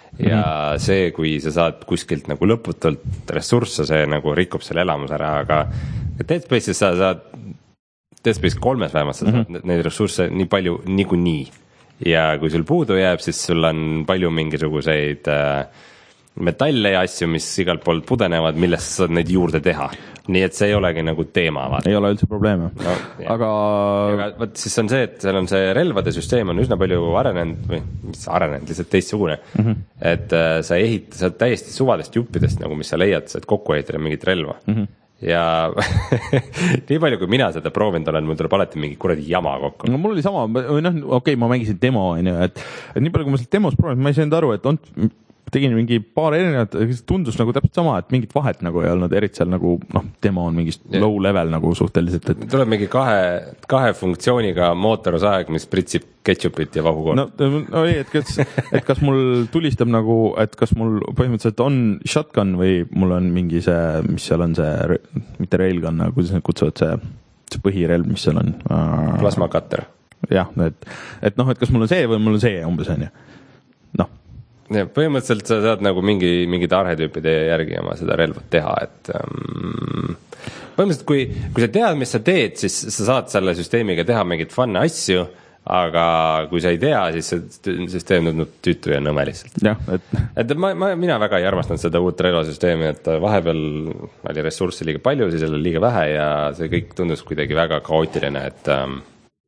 S2: Ja see, kui sa saad kuskilt nagu lõputult ressursse, see nagu rikub selle elamus ära, aga Dead Space'is sa saad, Dead Space kolmes vähemalt sa saad mm -hmm. neid ressursse nii palju niikuinii. Ja kui sul puudu jääb, siis sul on palju mingisuguseid äh, metalle ja asju, mis igalt poolt pudenevad, millest sa saad neid juurde teha. Nii et see ei olegi nagu teema. Vaata.
S1: Ei ole üldse probleeme.
S2: No,
S1: aga...
S2: aga võt, siis on see, et seal on see relvade süsteem on üsna palju arenenud või mis arenenud, lihtsalt teistsugune. Mm -hmm. Et äh, sa ehitad, sa täiesti suvadest juppidest, nagu mis sa leiad, sa et kokku ehitada mingit relva. Mm -hmm. Ja nii palju, kui mina seda proovinud olen, mul tuleb alati mingi kuradi jama kokku.
S1: No mul oli sama, või noh, okei okay,, ma mängisin demo, on ju, et, et nii palju, kui ma seal demos proovinud, ma ei saanud aru, et on tegin mingi paar erinevat, tundus nagu täpselt sama, et mingit vahet nagu ei olnud, eriti seal nagu noh, demo on mingist yeah. low level nagu suhteliselt, et
S2: tuleb mingi kahe, kahe funktsiooniga mootorusaeg, mis pritsib ketšupit ja vahukool.
S1: No, no ei, et kas, et kas mul tulistab nagu, et kas mul põhimõtteliselt on shotgun või mul on mingi see, mis seal on see, mitte railgun, nagu kuidas need kutsuvad, see, see põhirelv, mis seal on.
S2: Plasma cutter.
S1: Jah, et, et noh, et kas mul on see või mul on see umbes on ju. Noh.
S2: Ja põhimõtteliselt sa saad nagu mingi, mingid arhetüüpide järgi oma seda relvat teha, et um, põhimõtteliselt kui, kui sa tead, mis sa teed, siis sa saad selle süsteemiga teha mingit fun asju, aga kui sa ei tea, siis see süsteem tundub tüütu ja nõme lihtsalt.
S1: Jah, et
S2: et ma, ma, mina väga ei armastanud seda uut relvasüsteemi, et vahepeal oli ressursse liiga palju, siis oli liiga vähe ja see kõik tundus kuidagi väga kaootiline, et um,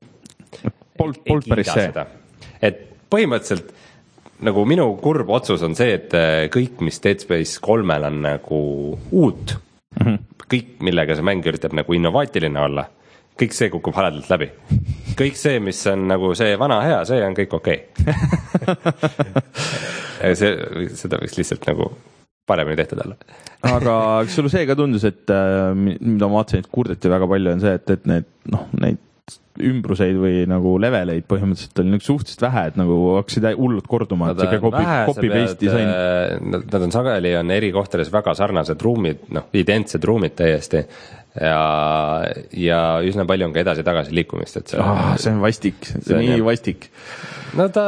S1: Pol, polnud päris see.
S2: Et põhimõtteliselt nagu minu kurb otsus on see, et kõik, mis Dead Space kolmel on nagu uut, mm-hmm. kõik, millega see mäng üritab nagu innovaatiline olla, kõik see kukub haledalt läbi. kõik see, mis on nagu see vana hea, see on kõik okei okay. see, seda võiks lihtsalt nagu paremini tehtud olla.
S1: Aga kas sulle see ka tundus, et mida ma vaatasin, et kurdeti väga palju on see, et, et need, noh, neid ümbruseid või nagu leveleid põhimõtteliselt oli nagu suhteliselt vähe, et nagu hakkasid hullud korduma, et see copy, copy paste disain.
S2: Nad, nad on sageli, on eri kohtades väga sarnased ruumid, noh, identsed ruumid täiesti ja, ja üsna palju on ka edasi-tagasi liikumist, et see,
S1: ah, see on vastik, see, see on nii vastik.
S2: No ta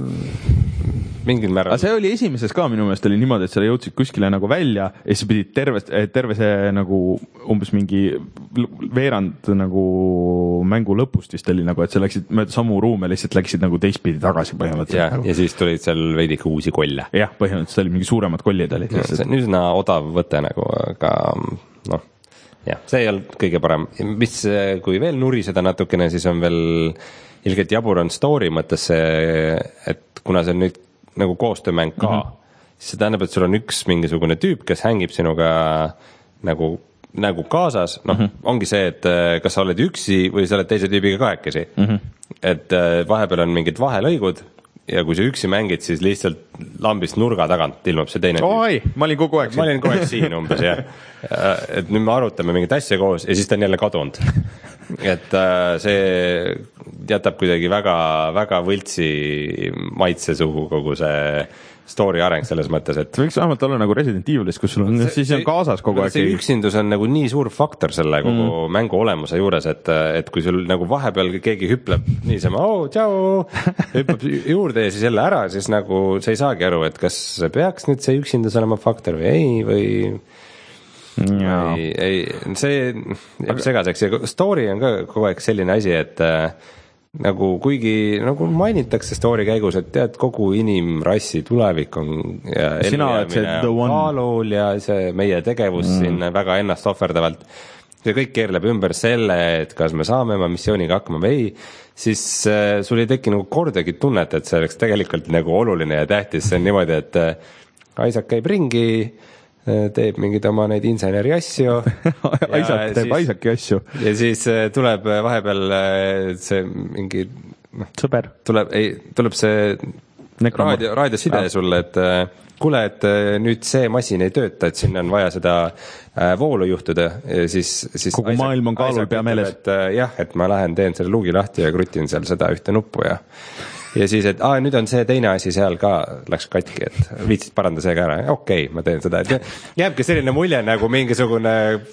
S2: mingil määral.
S1: Aga see oli esimeses ka minu meelest oli niimoodi, et sa jõudsid kuskile nagu välja ja sa pidid terve, terve see nagu umbes mingi veerand nagu mängu lõpust vist oli nagu, et sa läksid mööda samu ruume, lihtsalt läksid nagu teistpidi tagasi põhimõtteliselt.
S2: Ja,
S1: nagu.
S2: Ja siis tulid seal veidike uusi kolle.
S1: Jah, põhimõtteliselt oli mingi suuremad kollid olid.
S2: Ja, see on üsna odav võte nagu, aga noh, jah, see ei olnud kõige parem. Mis, kui veel nuriseda natukene, siis on veel ilgelt jabur on story mõttes see, et kuna see on nüüd nagu koostöömäng ka, mm -hmm. siis see tähendab, et sul on üks mingisugune tüüp, kes hängib sinuga nagu, nagu kaasas, noh, mm -hmm. ongi see, et kas sa oled üksi või sa oled teise tüübiga kahekesi. Mm -hmm. Et vahepeal on mingid vahelõigud ja kui sa üksi mängid, siis lihtsalt lambist nurga tagant ilmub see teine
S1: Oi, tüüp. Ma olin kogu aeg siin.
S2: Ma olin kogu aeg siin umbes, jah. Et nüüd me arutame mingit asja koos ja siis ta on jälle kadunud. Et see jätab kuidagi väga, väga võltsi maitse suhu kogu see story areng selles mõttes, et
S1: võiks vähemalt olla nagu Resident Evilis, kus sul on, see, siis on kaasas kogu aeg.
S2: See üksindus on nagu nii suur faktor selle kogu mm. mängu olemuse juures, et, et kui sul nagu vahepeal keegi hüpleb niisama, oo, tšau, hüppab juurde ja siis jälle ära, siis nagu sa ei saagi aru, et kas peaks nüüd see üksindus olema faktor või ei, või
S1: ja.
S2: ei, ei, see jääb segaseks ja story on ka kogu aeg selline asi, et nagu kuigi nagu mainitakse story käigus, et tead, kogu inimrassi tulevik on ja
S1: elujäämine on
S2: kaalul ja see meie tegevus mm. siin väga ennast ohverdavalt ja kõik keerleb ümber selle, et kas me saame oma missiooniga hakkama või ei, siis äh, sul ei teki nagu kordagi tunnet, et see oleks tegelikult nagu oluline ja tähtis, see on niimoodi, et äh, Isaac käib ringi, teeb mingid oma neid inseneri asju
S1: Isaac teeb Isaaci asju
S2: ja siis tuleb vahepeal see mingi
S1: no, sõber
S2: tuleb, ei, tuleb see raadio, raadioside ah. sulle, et kuule, et nüüd see masin ei tööta, et sinna on vaja seda voolu juhtuda ja siis, siis
S1: kogu Isaac, maailm on kaalul pea meeles,
S2: et jah, et ma lähen teen selle luugi lahti ja krutin seal seda ühte nuppu ja ja siis, et aa, nüüd on see teine asi seal ka läks katki, et viitsid paranda see ka ära, okei okay,, ma teen seda, et jääbki selline mulje nagu mingisugune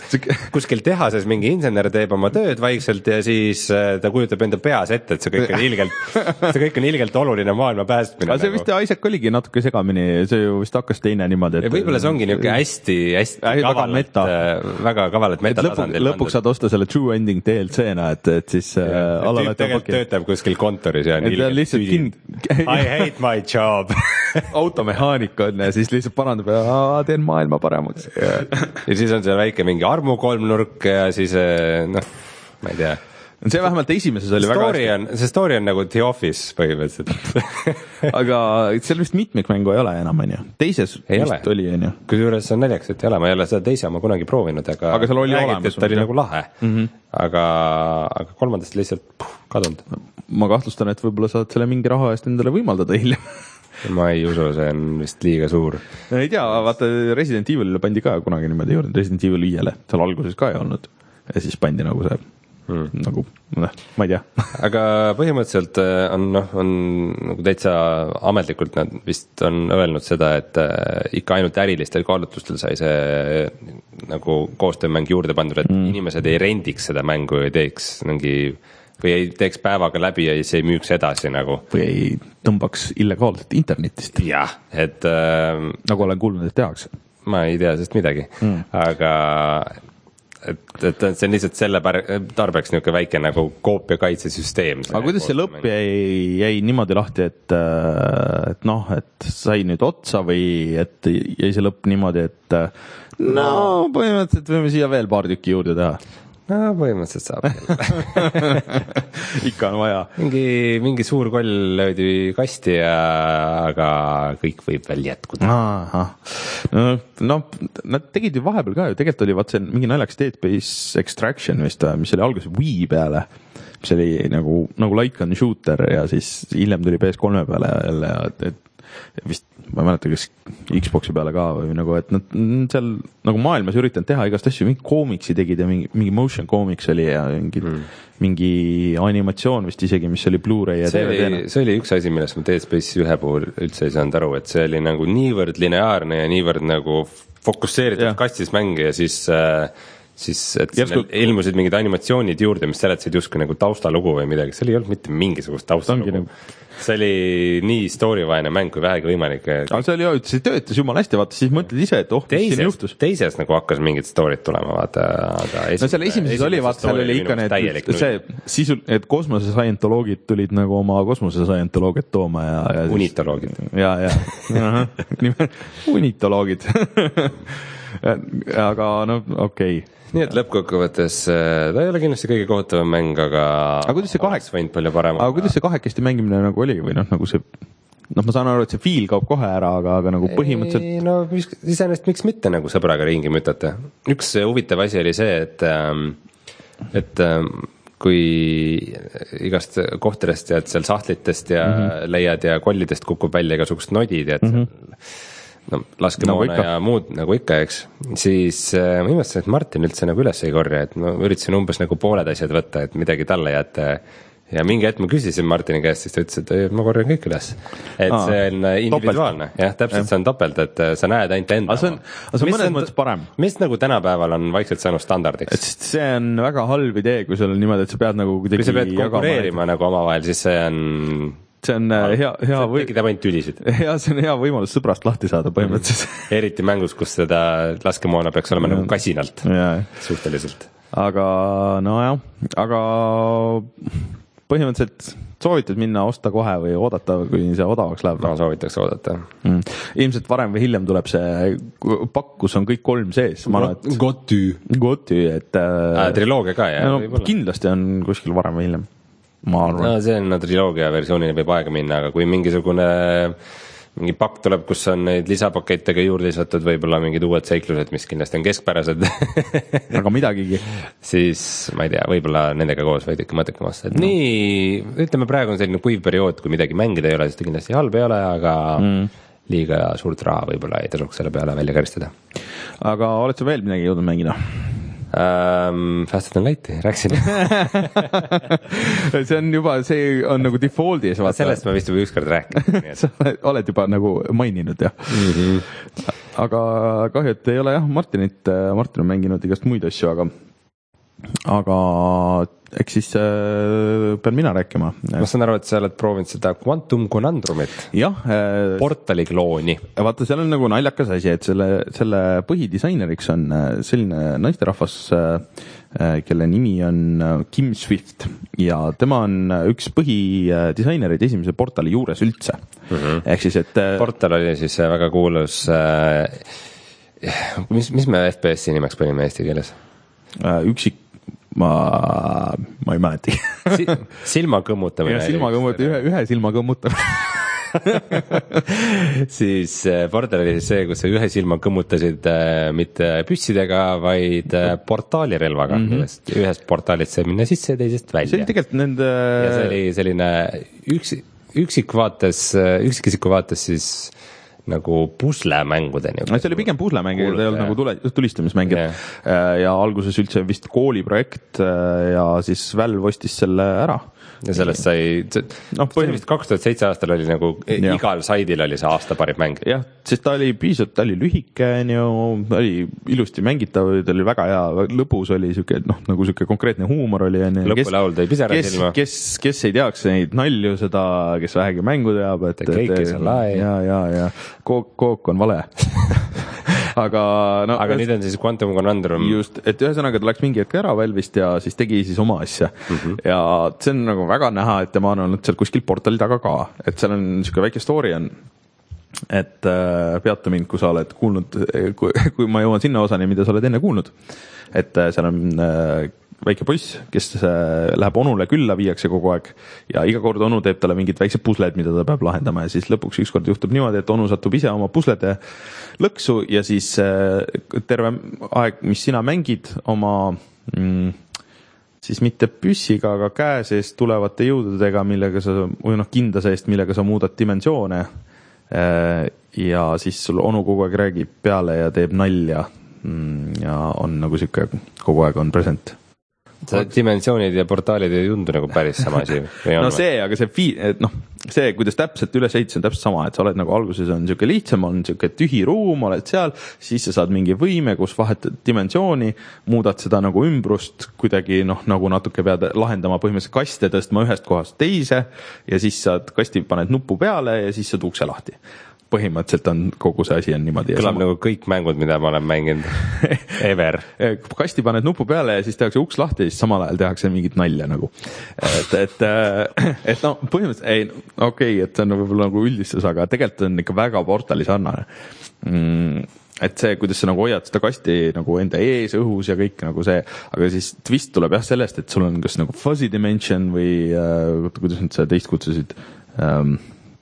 S2: kuskil tehases mingi insener teeb oma tööd vaikselt ja siis ta kujutab enda peas ette, et see kõik on ilgelt, see kõik on ilgelt oluline maailma päästmine.
S1: Aga see
S2: nagu.
S1: Vist Isaac oligi natuke segamini, see ju vist hakkas teine niimoodi, et
S2: võib-olla see ongi niisugune hästi, hästi kavalalt, väga kavalalt metatasandil.
S1: Lõpuks saad osta selle true ending D L C-na, et, et siis
S2: tüüp tegelikult töötab kuskil kontoris ja on
S1: Kind...
S2: I hate my job
S1: automehaanik on ja siis lihtsalt parandab ja teen maailma paremaks
S2: ja, ja siis on seal väike mingi armu kolmnurk ja siis noh, ma ei tea,
S1: see vähemalt esimeses oli
S2: story
S1: väga
S2: on, see story on nagu The Office põhimõtteliselt
S1: aga seal vist mitmikmängu ei ole enam, on ju, teises
S2: ei
S1: vist
S2: ole.
S1: Oli, on ju,
S2: kusjuures on naljaks, et ei ole, ma ei ole seda teise oma kunagi proovinud, aga
S1: aga seal oli olemas,
S2: ta oli nagu lahe mm, -hmm. aga, aga kolmandast lihtsalt puh, kadunud.
S1: Ma kahtlustan, et võib-olla saad selle mingi raha eest endale võimaldada hiljem
S2: ma ei usu, see on vist liiga suur.
S1: Ei tea, vaata Resident Evilile pandi ka kunagi niimoodi juurde, Resident Evil viiele, seal alguses ka ei olnud ja siis pandi nagu see hmm. nagu, noh, ma ei tea
S2: aga põhimõtteliselt on, noh, on nagu täitsa ametlikult nad vist on öelnud seda, et ikka ainult ärilistel kaalutlustel sai see nagu koostöömäng juurde pandud, et hmm. inimesed ei rendiks seda mängu ja teeks mingi või ei teeks päevaga läbi ja siis ei müüks edasi nagu.
S1: Või ei tõmbaks illegaalselt internetist.
S2: Jah, et äh,
S1: nagu olen kuulnud, et tehakse.
S2: Ma ei tea sest midagi, mm. aga et, et see on lihtsalt selle tarbeks niisugune väike nagu koopiakaitsesüsteem.
S1: Aga kuidas see lõpp jäi, jäi niimoodi lahti, et, et noh, et sai nüüd otsa või et jäi see lõpp niimoodi, et no põhimõtteliselt võime siia veel paar tükki juurde teha.
S2: No põhimõtteliselt saab
S1: ikka on vaja
S2: mingi, mingi suur koll löödi kasti ja aga kõik võib veel jätkuda.
S1: no, no nad tegid ju vahepeal ka ju, tegelikult oli vaat see mingi naljakas Dead Space Extraction vist, mis oli alguses Wii peale, mis oli nagu, nagu like on shooter ja siis hiljem tuli P S kolme peale jälle ja et, et vist ma ei mäleta, kas Xboxi peale ka või nagu, et nad seal nagu maailmas üritanud teha igast asju, mingi koomiksi tegid ja mingi, mingi motion comics oli ja mingi, mm. mingi animatsioon vist isegi, mis oli Blu-ray ja
S2: see D V D-na. See oli üks asi, millest ma Dead Space ühe puhul üldse ei saanud aru, et see oli nagu niivõrd lineaarne ja niivõrd nagu fokusseeritud kastis mänge ja siis äh, siis, et Järsku... ilmusid mingid animatsioonid juurde, mis seletasid justkui nagu taustalugu või midagi, seal ei olnud mitte mingisugust taustalugu. Nagu... see oli nii storyvaene mäng kui vähegi võimalik.
S1: Aga see oli, see töötas jumal hästi, vaata, siis mõtled ise, et oh, mis siin juhtus.
S2: Teises nagu hakkas mingid story'd tulema, vaata. Aga
S1: esimene, no seal esimeses oli, vaata, seal oli ikka need, see sisul, et kosmose scientoloogid tulid nagu oma kosmose scientoloogiat tooma ja, ja siis...
S2: unitoloogid.
S1: Ja, ja, unitoloogid. Aga no okei okay.
S2: Nii et lõppkokkuvõttes ta ei ole kindlasti kõige kohutavam mäng, aga,
S1: aga kuidas see kahek...
S2: võinud palju parem.
S1: Aga kuidas see kahekesti mängimine nagu oli või noh, nagu see noh, ma saan aru, et see feel kaob kohe ära, aga, aga nagu põhimõtteliselt
S2: ei, no iseenesest miks mitte nagu sõbraga ringi mütate. Üks huvitav asi oli see, et et kui igast kohtadest ja seal sahtlitest ja mm-hmm. leiad ja kollidest kukub välja igasugust nodid ja et mm-hmm. no laskemoona nagu ja muud nagu ikka, eks, siis äh, ma imestasin, et Martin üldse nagu üles ei korja, et ma üritasin umbes nagu pooled asjad võtta, et midagi talle jätta ja mingi hetk ma küsisin Martini käest, siis ta ütles, et ma korjan kõik üles. Et Aa, see on individuaalne, jah, täpselt ja. See on topelt, et sa näed ainult enda.
S1: Aga see on, aga see on mõnes mõttes parem.
S2: Mis nagu tänapäeval on vaikselt saanud standardiks.
S1: Et see on väga halb idee, kui sul on niimoodi, et sa pead nagu
S2: kui sa pead konkureerima nagu omavahel, siis see on
S1: see on Al, hea, hea
S2: või... tekitab ainult tülisid.
S1: Ja see on hea võimalus sõbrast lahti saada põhimõtteliselt.
S2: Mm. Eriti mängus, kus seda laskemoona peaks olema nagu kasinalt ja. Suhteliselt.
S1: Aga no jah, aga põhimõtteliselt soovitad minna osta kohe või oodata, kui see odavaks läheb?
S2: No soovitaks oodata.
S1: Mm. Ilmselt varem või hiljem tuleb see pakkus on kõik kolm sees.
S2: Gotü.
S1: Gotü, et
S2: äh, triloogia ka, jah?
S1: No, kindlasti on kuskil varem või hiljem. Ma arvan.
S2: No, see on no, triloogia versioonini võib aega minna, aga kui mingisugune mingi pakk tuleb, kus on neid lisapakettega juurde lisatud, võib-olla mingid uued seiklused, mis kindlasti on keskpärased.
S1: Aga midagigi.
S2: Siis, ma ei tea, võib-olla nendega koos võid ikka mõttekam osta. No. Nii, ütleme praegu on selline kuiv periood, kui midagi mängida ei ole, siis ta kindlasti halb ei ole, aga mm. liiga suurt raha võib-olla ei tasuks selle peale välja karistada.
S1: Aga oled sa veel midagi jõudnud mängida?
S2: Um, Faster than Light'i, rääksin.
S1: See on juba, see on nagu defaultis.
S2: Sellest ma vist juba ükskord rääkin.
S1: Sa oled juba nagu maininud, jah. Mm-hmm. Aga kahju, et ei ole jah, Martinit, Martin on mänginud igast muid asju, aga aga eks siis äh, pean mina rääkima.
S2: Ma saan aru, et sa oled proovinud seda Quantum Conundrumit.
S1: Jah. Äh,
S2: Portali klooni.
S1: Vaata, seal on nagu naljakas asi, et selle, selle põhidisaineriks on selline naisterahvas, äh, kelle nimi on Kim Swift ja tema on üks põhidisainereid esimese Portali juures üldse. Mm-hmm. Ehk siis, et äh,
S2: Portal oli siis väga kuulus äh, mis, mis me F P S-i nimeks panime eesti keeles?
S1: Äh, üksik ma, ma ei mäleti.
S2: si, silma kõmmutamine.
S1: Ja silma kõmmutamine, ühe, ühe silma kõmmutamine.
S2: Siis Portal oli see, kus sa ühe silma kõmmutasid äh, mitte püssidega, vaid äh, portaalirelvaga. Mm-hmm. Ühest portaalist sai minna sisse ja teisest välja.
S1: See oli tegelikult nende...
S2: Ja see oli selline üks, üksikvaates, üksikisiku vaates siis nagu puslemängudeni.
S1: See oli pigem puslemäng, ei olnud nagu tule, tulistamismäng yeah. Ja alguses üldse vist kooliprojekt ja siis Valve ostis selle ära.
S2: Ja sellest sai, no, põhim... vist kaks tuhat seitse aastal oli nagu ja. Igal saidil oli see aasta parim mäng.
S1: Jah, sest ta oli piisavalt, ta oli lühike, oli ilusti mängitav, ta oli väga hea, lõpus oli siuke, noh, nagu siuke konkreetne huumor oli.
S2: Lõpulaul tõi pisara silma.
S1: Kes, kes ei teaks neid nalju seda, kes vähegi mängu teab, et,
S2: et, et ja,
S1: ja, ja kook, kook on vale. Aga, no,
S2: aga nüüd on siis Quantum Conundrum.
S1: Just, et ühesõnaga ta läks mingi hetk ära Valvist ja siis tegi siis oma asja. Mm-hmm. Ja see on nagu väga näha, et tema on olnud seal kuskil Portali taga ka. Et seal on niisugune väike story on, et äh, peata mind, kui sa oled kuulnud, kui, kui ma jõuan sinna osani, mida sa oled enne kuulnud. Et äh, seal on äh, väike poiss, kes äh, läheb onule külla, viiakse kogu aeg ja iga kord onu teeb talle mingid väiksed pusled, mida ta peab lahendama ja siis lõpuks ükskord juhtub niimoodi, et onu satub ise oma puslede lõksu ja siis äh, terve aeg, mis sina mängid oma mm, siis mitte püssiga, aga käe seest tulevate jõududega, millega sa, või noh, kinda seest, millega sa muudad dimensioone. Ja siis sul onu kogu aeg räägib peale ja teeb nalja ja on nagu siuke, kogu aeg on present.
S2: Dimensioonid ja portaalid ei tundu nagu päris sama asi.
S1: No see, aga see, fi- et noh, see, kuidas täpselt üles ehitis, on täpselt sama, et sa oled nagu alguses on siuke lihtsam, on siuke tühi ruum, oled seal, siis sa saad mingi võime, kus vahetad dimensiooni, muudad seda nagu ümbrust, kuidagi noh, nagu natuke pead lahendama põhimõtteliselt kaste tõstma ühest kohast teise ja siis saad kasti, paned nupu peale ja siis saad ukse lahti. Põhimõtteliselt on kogu see asi on niimoodi.
S2: Kõlab nagu kõik mängud, mida ma olen mänginud. Ever.
S1: Kasti paned nupu peale ja siis tehakse uks lahti ja siis samal ajal tehakse mingit nalja nagu. Et, et, et no põhimõtteliselt, ei, okei, okay, et see on võib-olla nagu üldistus, aga tegelikult on ikka väga portali sarnane. Et see, kuidas sa nagu hoiad seda kasti nagu enda ees, õhus ja kõik nagu see, aga siis twist tuleb jah sellest, et sul on kas nagu fuzzy dimension või äh, kuidas nüüd sa teist kutsusid ähm,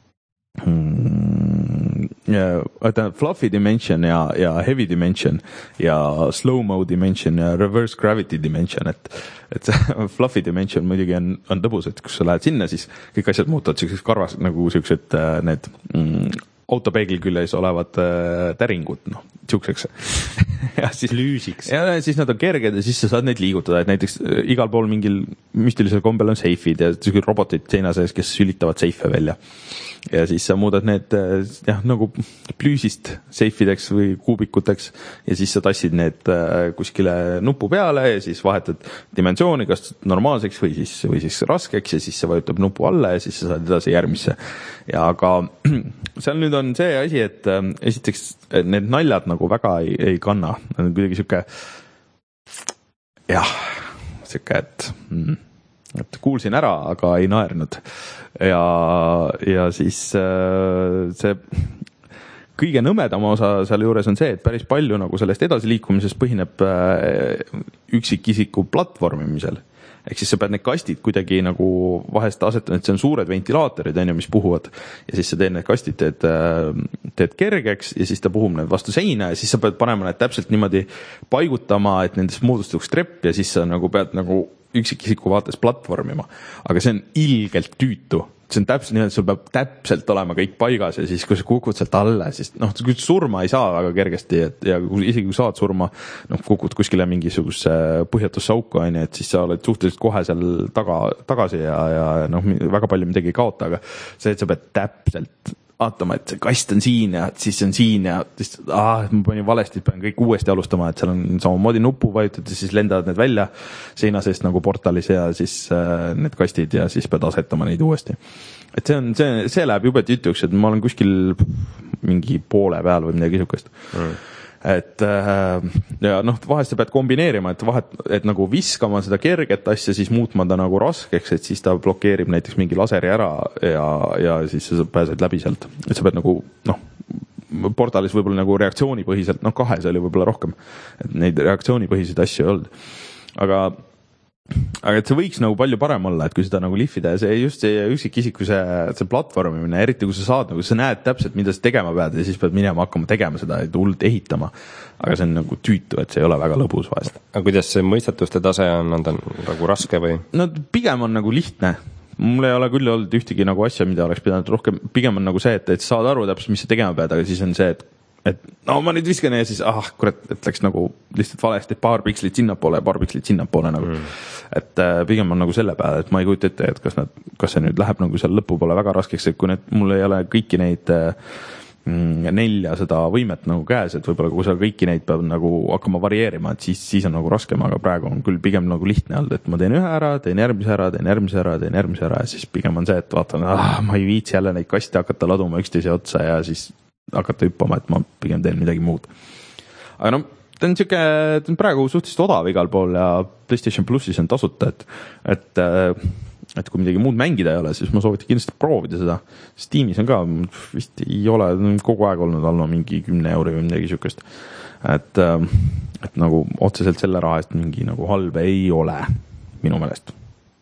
S1: Hmm, ja, fluffy dimension ja, ja heavy dimension ja slow-mo dimension ja reverse gravity dimension, et, et see fluffy dimension muidugi on, on tõbus, et kus sa lähed sinna, siis kõik asjad muutuvad selliseks karvas, nagu sellised need mm, autopeegli küljes olevad äh, täringud, noh, siukseks. ja siis lüüsiks. Ja siis nad on kerged ja siis sa saad neid liigutada, et näiteks äh, igal pool mingil müstilisel kombel on seifid ja robotid seina sees, kes sülitavad seife välja. Ja siis sa muudad need jah, nagu plüüsist seifideks või kuubikuteks ja siis sa tassid need kuskile nupu peale ja siis vahetad dimensiooni kas normaalseks või siis, või siis raskeks ja siis see vajutab nupu alla ja siis sa saad edasi järgmisse. Ja aga seal nüüd on see asi, et esiteks need naljad nagu väga ei, ei kanna. Need on kuidagi siuke jah, siuke, et mm, et kuulsin ära, aga ei naernud. Ja, ja siis see kõige nõmedam osa seal juures on see, et päris palju nagu sellest edasiliikumisest põhineb üksikisiku platvormimisel. Ehk siis sa pead need kastid kuidagi nagu vahest asetama, et see on suured ventilaatorid, mis puhuvad ja siis sa teed need kastid, teed, teed kergeks ja siis ta puhub need vastu seina ja siis sa pead panema need täpselt niimoodi paigutama, et nendest moodustuks trepp ja siis sa nagu pead nagu üksikisiku vaates platvormima, aga see on ilgelt tüütu. See on täpselt nii, et sul peab täpselt olema kõik paigas ja siis kui sa kukud sealt alla, siis noh, surma ei saa väga kergesti et, ja isegi kui saad surma, noh, kukud kuskile mingisuguse põhjatussauku, et siis sa oled suhteliselt kohe seal taga, tagasi ja, ja noh, väga palju midagi ei kaota, aga see, et sa pead täpselt vaatama, et see kast on siin ja siis on siin ja siis, ah, ma panin valesti, pean kõik uuesti alustama, et seal on samamoodi nupu vajutad ja siis lendavad need välja seina seest nagu portalis ja siis äh, need kastid ja siis pead asetama neid uuesti. Et see on, see, see läheb jube tütuks, et ma olen kuskil mingi poole peal või midagi sihukest. Mm. Et ja noh, vahest sa pead kombineerima, et vahet, et nagu viskama seda kerget asja, siis muutma ta nagu raskeks, et siis ta blokeerib näiteks mingi laseri ära ja, ja siis sa pääsed läbi sealt. Et sa pead nagu, noh, portalis võib-olla nagu reaktsioonipõhiselt, noh, kahes oli võib-olla rohkem, et neid reaktsioonipõhiseid asju ei olnud. Aga aga et see võiks nagu palju parem olla, et kui seda nagu lihvida ja see just see üksikisiku see, see platvormimine, eriti kui sa saad, nagu sa näed täpselt, mida sa tegema pead ja siis pead minema hakkama tegema seda, et hullult ehitama. Aga see on nagu tüütu, et see ei ole väga lõbus vahest.
S2: Aga kuidas see mõistatuste tase on, on ta nagu raske või?
S1: No pigem on nagu lihtne. Mul ei ole küll olnud ühtegi nagu asja, mida oleks pidanud rohkem, pigem on nagu see, et, et saad aru täpselt, mis sa tegema pead, aga siis on see, et et no ma nüüd viskan ja siis ah, kurat, et läks nagu lihtsalt valesti paar pikslit sinnapoole ja paar pikslit sinnapoole nagu. Mm. Et äh, pigem on nagu selle peale, et ma ei kujuta ette, et kas, nad, kas see nüüd läheb nagu seal lõpupoole väga raskeks, et kui need, mul ei ole kõiki neid mm, nelja seda võimet nagu käes, et võib-olla kui sa kõiki neid peab nagu hakkama varieerima, et siis, siis on nagu raskem, aga praegu on küll pigem nagu lihtne olnud, et ma teen ühe ära, teen järgmise ära, teen järgmise ära, teen järgmise ära ja siis pigem on see, et vaatan, ah, ma ei viitsi jälle neid kaste hakata laduma üksteise otsa ja siis hakata hüppama, et ma pigem teen midagi muud. Aga no, ta on siuke, ta on praegu suhteliselt odav igal pool ja PlayStation Plussis on tasuta, et, et, et kui midagi muud mängida ei ole, siis ma soovitan kindlasti proovida seda. Steamis on ka, vist ei ole kogu aeg olnud alla mingi kümne euri või midagi siukest. Et, et nagu otseselt selle raha eest mingi nagu halb ei ole, minu meelest.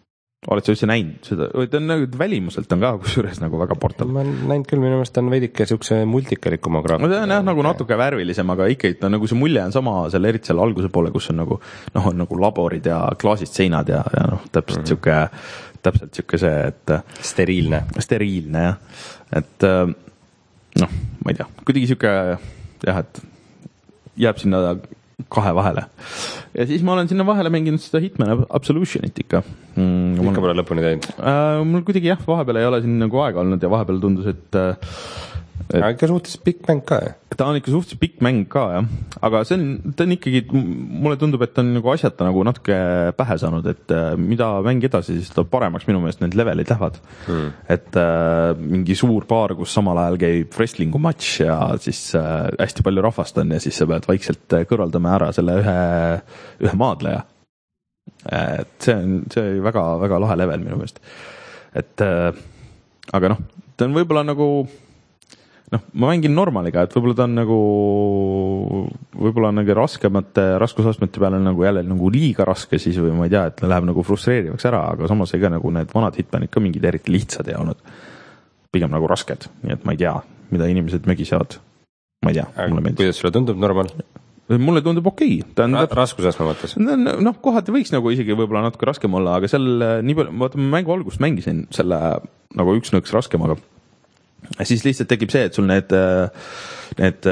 S1: oled sa üldse näinud seda, ta on nagu välimuselt on ka kusjuures nagu väga Portal.
S2: Ma olen näinud küll, minu meelest on veidike siukse multikalikuma graafik.
S1: No ta on jah nagu natuke värvilisem, aga ikkagi ta nagu see mulje on sama seal eriti seal alguse poole, kus on nagu noh, on nagu laborid ja klaasist seinad ja, ja noh, täpselt mm-hmm. siuke, täpselt siuke see, et
S2: steriilne.
S1: Steriilne jah, et noh, ma ei tea, kuidagi siuke jah, et jääb sinna kahe vahele. Ja siis ma olen sinna vahele mänginud seda Hitman Absolutionit ikka.
S2: Mm, ikka pole lõpuni teinud?
S1: Äh, mul kuidagi jah, vahepeal ei ole siin nagu aega olnud ja vahepeal tundus, et
S2: et ikka suhtes pikk mäng ka, jah?
S1: Ta on ikka suhtes pikk mäng ka, jah. Aga see on, ta on ikkagi, mulle tundub, et ta on nagu asjata nagu natuke pähe saanud, et mida mäng edasi, siis ta paremaks minu meelest need levelid lähevad. Hmm. Et äh, mingi suur baar, kus samal ajal käib wrestlingu matš ja siis äh, hästi palju rahvast on ja siis sa pead vaikselt kõrvaldama ära selle ühe, ühe maadleja. Et see on, see oli väga, väga lahe level minu meelest. Et äh, aga noh, ta on võib-olla nagu noh, ma mängin normaliga, et võib-olla ta on nagu võib-olla on nagu raskemate raskusastmete peale nagu jälle nagu liiga raske siis või ma ei tea, et läheb nagu frustreerivaks ära, aga samas ega nagu need vanad Hitmanid ka mingid eriti lihtsad ei olnud. Pigem nagu rasked, nii et ma ei tea, mida inimesed mögisevad. Ma ei tea, mulle meeldis.
S2: Kuidas sulle tundub normal?
S1: Mulle tundub okei. Ta on
S2: Ra raskusastme mõttes?
S1: Noh, kohati võiks nagu isegi võib-olla natuke raskem olla, aga seal nii palju, vaata ma mängu algust mängisin selle nagu üks nõks raskem, aga siis lihtsalt tekib see, et sul need, need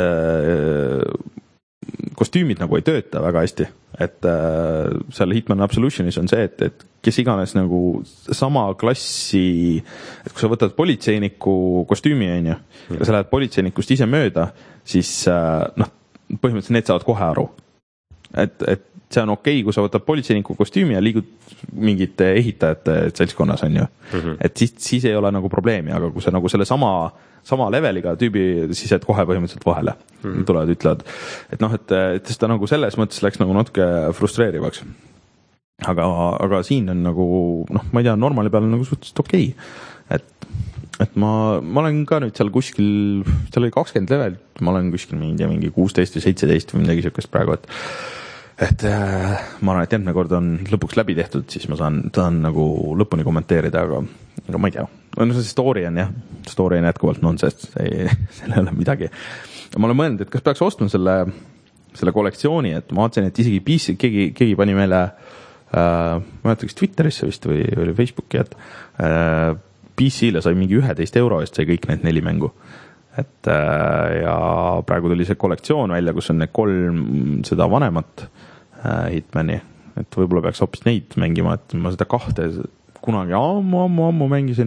S1: kostüümid nagu ei tööta väga hästi. Et seal Hitman Absolutionis on see, et, et kes iganes nagu sama klassi, et kui sa võtad politseiniku kostüümi on ju, ja sa lähed politseinikust ise mööda, siis noh, põhimõtteliselt need saavad kohe aru. Et, et see on okei, kui sa võtad politseiniku kostüümi ja liigud mingite ehitajate seltskonnas on ju. Mm-hmm. Et siis, siis ei ole nagu probleemi, aga kui sa nagu selle sama, sama leveliga tüübi, siis et kohe põhimõtteliselt vahele mm-hmm. tulevad, ütlevad. Et noh, et, et seda nagu selles mõttes läks nagu natuke frustreerivaks. Aga, aga siin on nagu, noh, ma ei tea, normali peal on nagu suhteliselt okei. Et, et ma, ma olen ka nüüd seal kuskil, seal oli kakskümmend level, ma olen kuskil mingi, mingi kuusteist või seitseteist või midagi siukest praegu, et et äh, ma arvan, et järgmine kord on lõpuks läbi tehtud, siis ma saan, saan nagu lõpuni kommenteerida, aga, aga ma ei tea. No see story on jah, story on jätkuvalt nonsense, see ei ole midagi. Ja ma olen mõelnud, et kas peaks ostma selle, selle kollektsiooni, et ma vaatasin, et isegi P C, keegi, keegi pani meile, äh, ma mõtleks Twitterisse vist või, või Facebooki, et äh, P C-le sai mingi üheteist euro eest sai kõik need neli mängu. Et äh, ja praegu tuli see kollektsioon välja, kus on need kolm seda vanemat äh, Hitmani, et võib-olla peaks hoopis neid mängima, et ma seda kahte kunagi ammu, ammu, ammu mängisin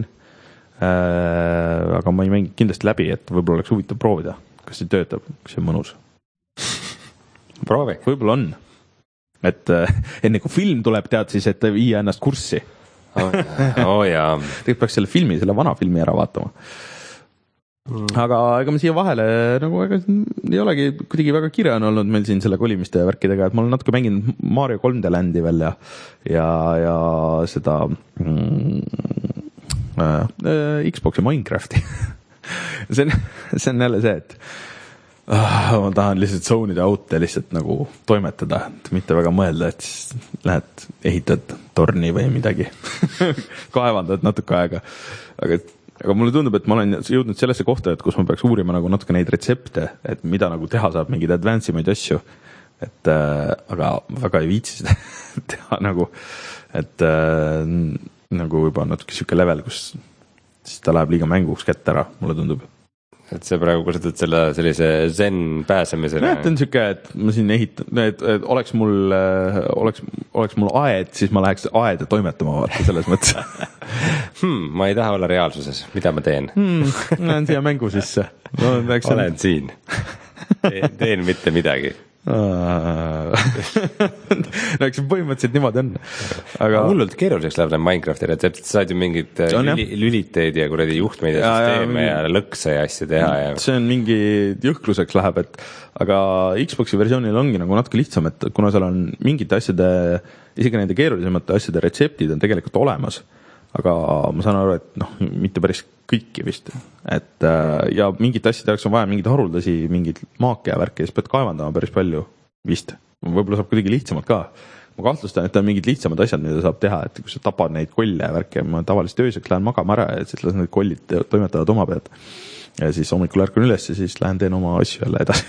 S1: äh, aga ma ei mängi kindlasti läbi, et võib-olla oleks huvitav proovida, kas see töötab, kas see on mõnus.
S2: Proovi.
S1: Võib-olla on, et äh, enne kui film tuleb, tead siis, et viia ennast kurssi.
S2: Oh, oh jaa.
S1: Tegelikult peaks selle filmi, selle vana filmi ära vaatama. Mm. Aga ega ma siia vahele nagu ega ei olegi kuidagi väga kiire on olnud meil siin selle kolimiste värkidega, et ma olen natuke mänginud Mario kolm D Landi veel ja, ja, ja seda mm, äh, Xboxi Minecrafti. see, on, see on jälle see, et ah, ma tahan lihtsalt zone'ide out'e lihtsalt nagu toimetada, et mitte väga mõelda, et siis lähed ehitad torni või midagi. Kaevandad natuke aega, aga aga mulle tundub, et ma olen jõudnud sellesse kohta, et kus ma peaks uurima nagu natuke neid retsepte, et mida nagu teha saab, mingid advancemaid asju. Et äh, aga väga ei viitsi seda teha nagu, et äh, nagu juba natuke siuke level, kus siis ta läheb liiga mänguks kätte ära, mulle tundub.
S2: Et see praegu kasutad selle sellise zen pääsemisele.
S1: Et on siuke, et ma siin ehitan, et, et oleks mul, oleks, oleks mul aed, siis ma läheks aeda toimetama vaata selles mõttes.
S2: hmm, ma ei taha olla reaalsuses, mida ma teen?
S1: Hmm, lähen siia mängu sisse. No,
S2: olen on... siin. Teen, teen mitte midagi.
S1: no eks põhimõtteliselt niimoodi on. Aga
S2: hullult keeruliseks läheb need Minecrafti retsept, sa saad ju mingid lüli, lüliteid ja kuradi juhtmeid ja, ja süsteeme ja, ja lõkse ja asju teha ja...
S1: see on mingi jõhkluseks läheb, et aga Xboxi versioonil ongi nagu natuke lihtsam, et kuna seal on mingite asjade, isegi nende keerulisemate asjade retseptid on tegelikult olemas, aga ma saan aru, et noh, mitte päris kõiki vist, et ja mingite asjade jaoks on vaja mingid haruldasi, mingid maake ja värke, siis pead kaevandama päris palju vist. Võib-olla saab kuidagi lihtsamalt ka. ma kahtlustan, et on mingid lihtsamad asjad, mida saab teha, et kui sa tapad neid kolle ja värke, ma tavaliselt ööseks lähen magama ära ja siis las need kollid toimetavad oma pead. Ja siis hommikul ärkan üles ja siis lähen teen oma asju jälle edasi.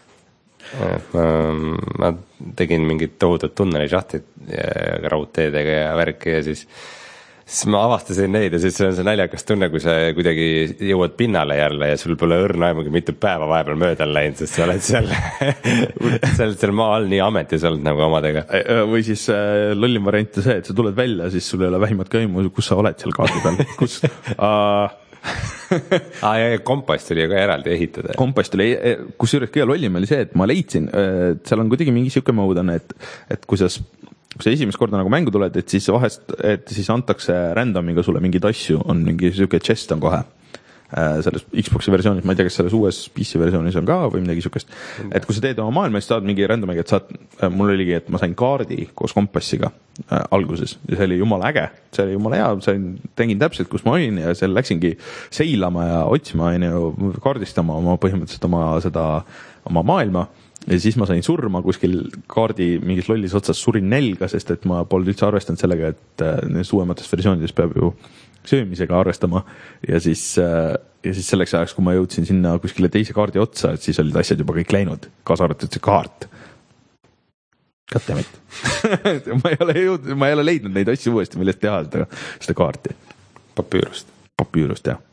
S2: Ma, ma tegin mingid tohutut tunnelišahtid raudteedega ja värki ja siis siis ma avastasin neid ja siis see on see naljakas tunne, kui sa kuidagi jõuad pinnale jälle ja sul pole õrna aimugi mitu päeva vahepeal mööda läinud, sest sa oled seal seal, seal maa all nii ametis olnud nagu omadega.
S1: Või siis äh, lollim variant on see, et sa tuled välja, siis sul ei ole vähimatki aimu, kus sa oled seal kaardi peal, kus uh...
S2: ah, ja kompass tuli ka eraldi ehitada.
S1: Kompass tuli, kus juures kõige lollim oli see, et ma leidsin, et seal on kuidagi mingi siuke mode on, et, et kui sa kui sa esimest korda nagu mängu tuled, et siis vahest, et siis antakse randomiga sulle mingeid asju, on mingi siuke chest on kohe selles Xboxi versioonis, ma ei tea, kas selles uues P C versioonis on ka või midagi siukest, et kui sa teed oma maailma, siis saad mingi randomiga, et saad, mul oligi, et ma sain kaardi koos kompassiga äh, alguses ja see oli jumala äge, see oli jumala hea, sain, tegin täpselt, kus ma olin ja seal läksingi seilama ja otsima, kaardistama oma põhimõtteliselt oma seda, oma maailma. Ja siis ma sain surma kuskil kaardi mingis lollis otsas, surin nälga, sest et ma polnud üldse arvestanud sellega, et nendes uuemates versioonides peab ju söömisega arvestama ja siis, ja siis selleks ajaks, kui ma jõudsin sinna kuskile teise kaardi otsa, et siis olid asjad juba kõik läinud, kaasa arvatud see kaart. Goddammit. ma ei ole jõud, ma ei ole leidnud neid asju uuesti, millest teha seda, seda kaarti.
S2: Papüürust.
S1: Papüürust, jah.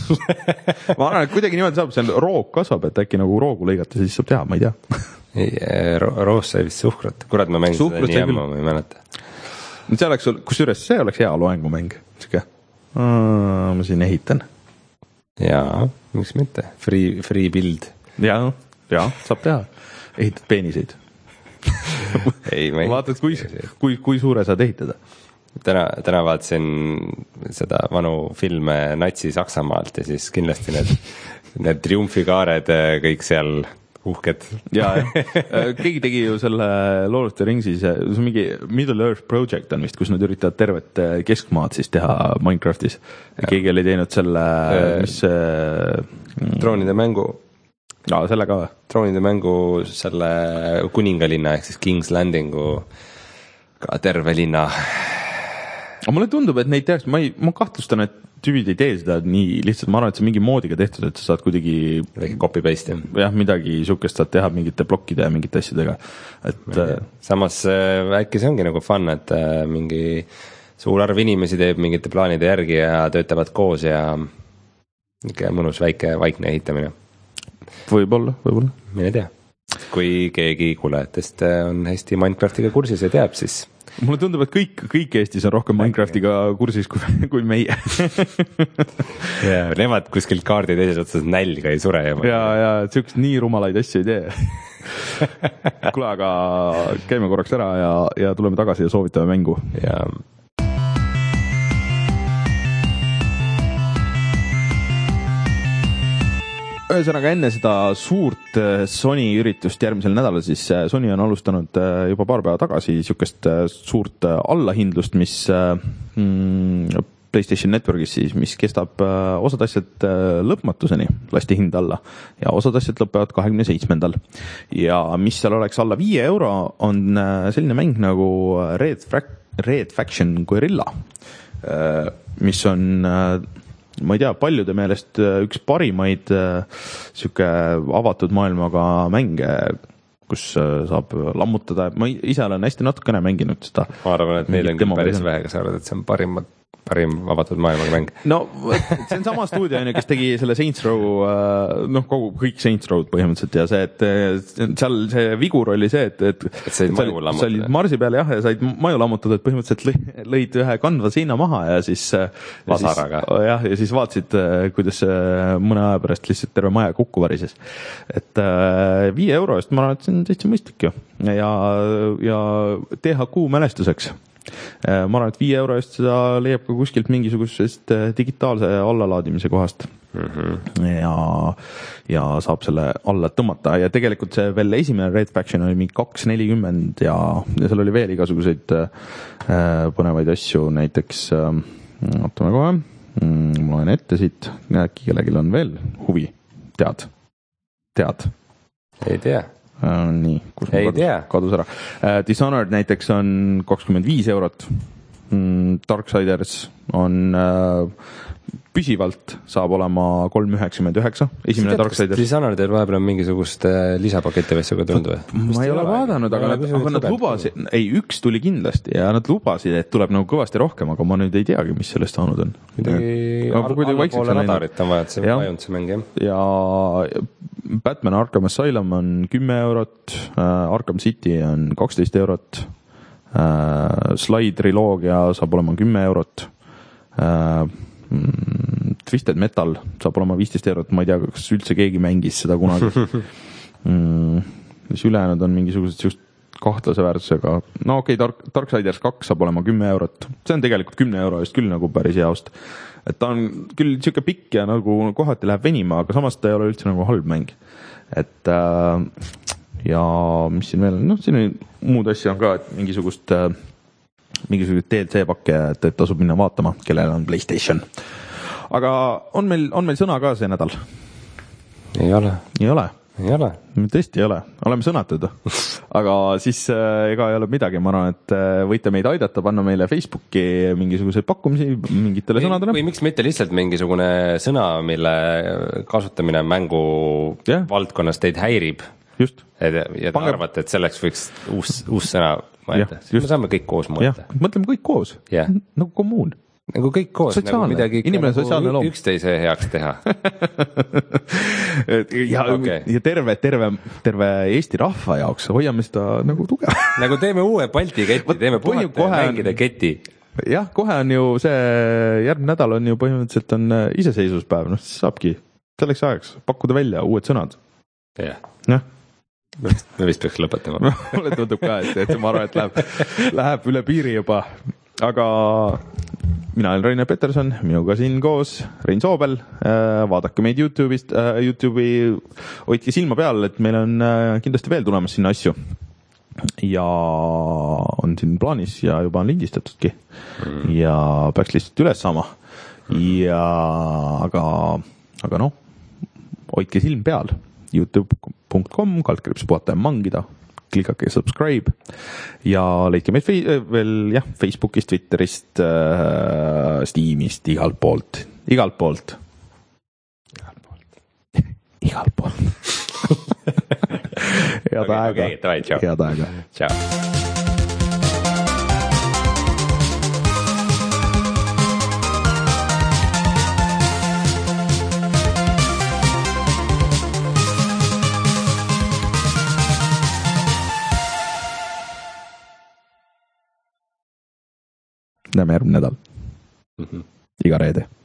S1: ma arvan, et kuidagi niimoodi saab, see roog kasvab, et äkki nagu roogu lõigata, siis saab teha, ma ei tea.
S2: ei, ro roos sai vist suhkrut. Kurat, ma mängin seda nii ämma, ma ei mäleta.
S1: See oleks, kusjuures see oleks hea loengumäng. Siuke, ma siin ehitan.
S2: Jaa, miks mitte? Free, free build.
S1: Jaa, jaa, saab teha. Ehitad peeniseid.
S2: ei, ma ei
S1: vaatad, kui, kui, kui suure saad ehitada.
S2: Täna, täna vaatasin seda vanu filme Natsi Saksamaalt ja siis kindlasti need, need triumfikaared kõik seal uhked.
S1: ja, keegi tegi ju selle Lord of the Ringsi, see on mingi Middle Earth Project on vist, kus nad üritavad tervet keskmaad siis teha Minecraftis. Keegi oli teinud selle, mis see...
S2: Troonide mängu.
S1: No, selle ka või?
S2: Troonide mängu selle kuningalinna ehk siis King's Landingu ka terve linna.
S1: Aga mulle tundub, et neid tehakse, ma, ei, ma kahtlustan, et tüübid ei tee seda nii lihtsalt, ma arvan, et see mingi moodiga tehtud, et sa saad kuidagi
S2: copy-paste.
S1: jah, midagi sukest saad teha mingite blokkide ja mingite asjadega. Et,
S2: samas äkki see ongi nagu fun, et mingi suur arv inimesi teeb mingite plaanide järgi ja töötavad koos ja mõnus väike vaikne ehitamine.
S1: Võib-olla, võib-olla.
S2: Mine tea. Kui keegi kuulajatest on hästi Minecraftiga kursis ja teab, siis
S1: mulle tundub, et kõik, kõik Eestis on rohkem Minecraftiga kursis kui, kui meie.
S2: ja, nemad kuskil kaardi teises otsas nälga ei sure.
S1: Ja, ja tsükst nii rumalaid asju ei tee. Kule, aga käime korraks ära ja, ja tuleme tagasi ja soovitame mängu.
S2: Ja
S1: ühesõnaga enne seda suurt Sony üritust järgmisel nädalal, siis Sony on alustanud juba paar päeva tagasi siukest suurt allahindlust, mis mm, PlayStation Networkis siis, mis kestab osad asjad lõpmatuseni, lasti hind alla ja osad asjad lõpevad kahekümne seitsmendal. Ja mis seal oleks alla viie euro, on selline mäng nagu Red, Red Faction Guerrilla, mis on ma ei tea, paljude meelest üks parimaid siuke avatud maailmaga mänge, kus saab lammutada. Ma ise olen hästi natukene mänginud seda.
S2: Ma arvan, et meil on küll päris vähe, kas arvad, et see on parim, parim avatud maailmaga mäng.
S1: No, see on sama stuudio, kes tegi selle Saints Row, noh, kogu kõik Saints Row põhimõtteliselt ja see, et seal see vigur oli see, et, et,
S2: et said maju lammutada.
S1: Sa olid marsi peal jah, ja said maju lammutada, et põhimõtteliselt lõid, lõid ühe kandva seina maha ja siis
S2: vasaraga.
S1: Ja, jah, ja siis vaatasid, kuidas mõne aja pärast lihtsalt terve maja kukku varises. Et viie euro eest ma arvan, et see on täitsa mõistlik ju. Ja, ja T H Q mälestuseks. Ma arvan, et viie euro eest seda leiab ka kuskilt mingisugusest digitaalse allalaadimise kohast. Mm-hmm. Ja, ja saab selle alla tõmmata ja tegelikult see veel esimene Red Faction oli mingi kaks nelikümmend ja, ja seal oli veel igasuguseid äh, põnevaid asju, näiteks äh, ootame kohe, mm, ma loen ette siit, äkki kellegil on veel huvi, tead, tead?
S2: Ei tea.
S1: nii, kus
S2: ei
S1: kadus,
S2: tea.
S1: kadus ära. Dishonored näiteks on kakskümmend viis eurot. Darksiders on püsivalt saab olema kolm üheksakümmend üheksa. Esimene Darksiders.
S2: Dishonoredil vahepeal on mingisugust lisapaketti või asjaga tulnud või?
S1: Ma ei ole vaadanud, aga nad, aga nad lubasid, ei, üks tuli kindlasti ja nad lubasid, et tuleb nagu kõvasti rohkem, aga ma nüüd ei teagi, mis sellest saanud on.
S2: Kuidagi allapoole radarit on vaja, et see vajunud see mäng, jah.
S1: Ja Batman Arkham Asylum on kümme eurot, Arkham City on kaksteist eurot, Slide triloogia saab olema kümme eurot, Twisted Metal saab olema viisteist eurot, ma ei tea, kas üldse keegi mängis seda kunagi. Mis ülejäänud on mingisugused just kahtlase väärtusega. No okei, okay, Dark, Darksiders kaks saab olema kümme eurot. See on tegelikult kümne euro eest küll nagu päris hea ost. Et ta on küll siuke pikk ja nagu kohati läheb venima, aga samas ta ei ole üldse nagu halb mäng. Et äh, ja mis siin veel, noh, siin on muud asja on ka, et mingisugust äh, mingisugust D L C-pakke, et, et tasub minna vaatama, kellel on PlayStation. Aga on meil, on meil sõna ka see nädal?
S2: Ei ole.
S1: Ei ole?
S2: Ei ole.
S1: Tõesti ei ole. Oleme sõnatud. Aga siis äh, ega ei ole midagi. Ma arvan, et äh, võite meid aidata, panna meile Facebooki mingisuguseid pakkumisi mingitele või, sõnadele.
S2: Või miks mitte lihtsalt mingisugune sõna, mille kasutamine mängu yeah. valdkonnas teid häirib.
S1: Just.
S2: Ja, ja te Pange... arvate, et selleks võiks uus, uus sõna mõelda. Me saame kõik koos mõelda.
S1: Mõtleme kõik koos.
S2: Yeah.
S1: Nagu kommuun.
S2: Nagu kõik koos,
S1: sotsiaalne.
S2: Nagu midagi
S1: inimene sotsiaalne loom.
S2: Üksteise heaks teha.
S1: ja, okay. ja terve, terve, terve Eesti rahva jaoks hoiame seda nagu tugev.
S2: nagu teeme uue Balti keti, teeme puhata mängida on... keti.
S1: jah, kohe on ju see, järgmine nädal on ju põhimõtteliselt on iseseisvuspäev, noh siis saabki selleks ajaks pakkuda välja uued sõnad.
S2: jah.
S1: jah.
S2: me vist peaks lõpetama.
S1: mulle tundub ka, et, et ma arvan, et läheb, läheb üle piiri juba, aga mina olen Rainer Peterson, minuga siin koos Rein Soobel, vaadake meid YouTube'ist, YouTube'i, hoidke silma peal, et meil on kindlasti veel tulemas sinna asju ja on siin plaanis ja juba on lindistatudki mm. ja peaks lihtsalt üles saama ja aga, aga noh, hoidke silm peal youtube punkt com, kaldkriips puhata ja mangida, klikake subscribe ja leidke meid fe- veel jah, Facebookist, Twitterist, äh, Steamist, igalt poolt, igalt poolt. Igalt poolt. igalt poolt. head
S2: okay,
S1: aega.
S2: Okay,
S1: head aega.
S2: Ciao.
S1: Näeme järgmine nädal.
S2: Mm-hmm.
S1: Iga reede.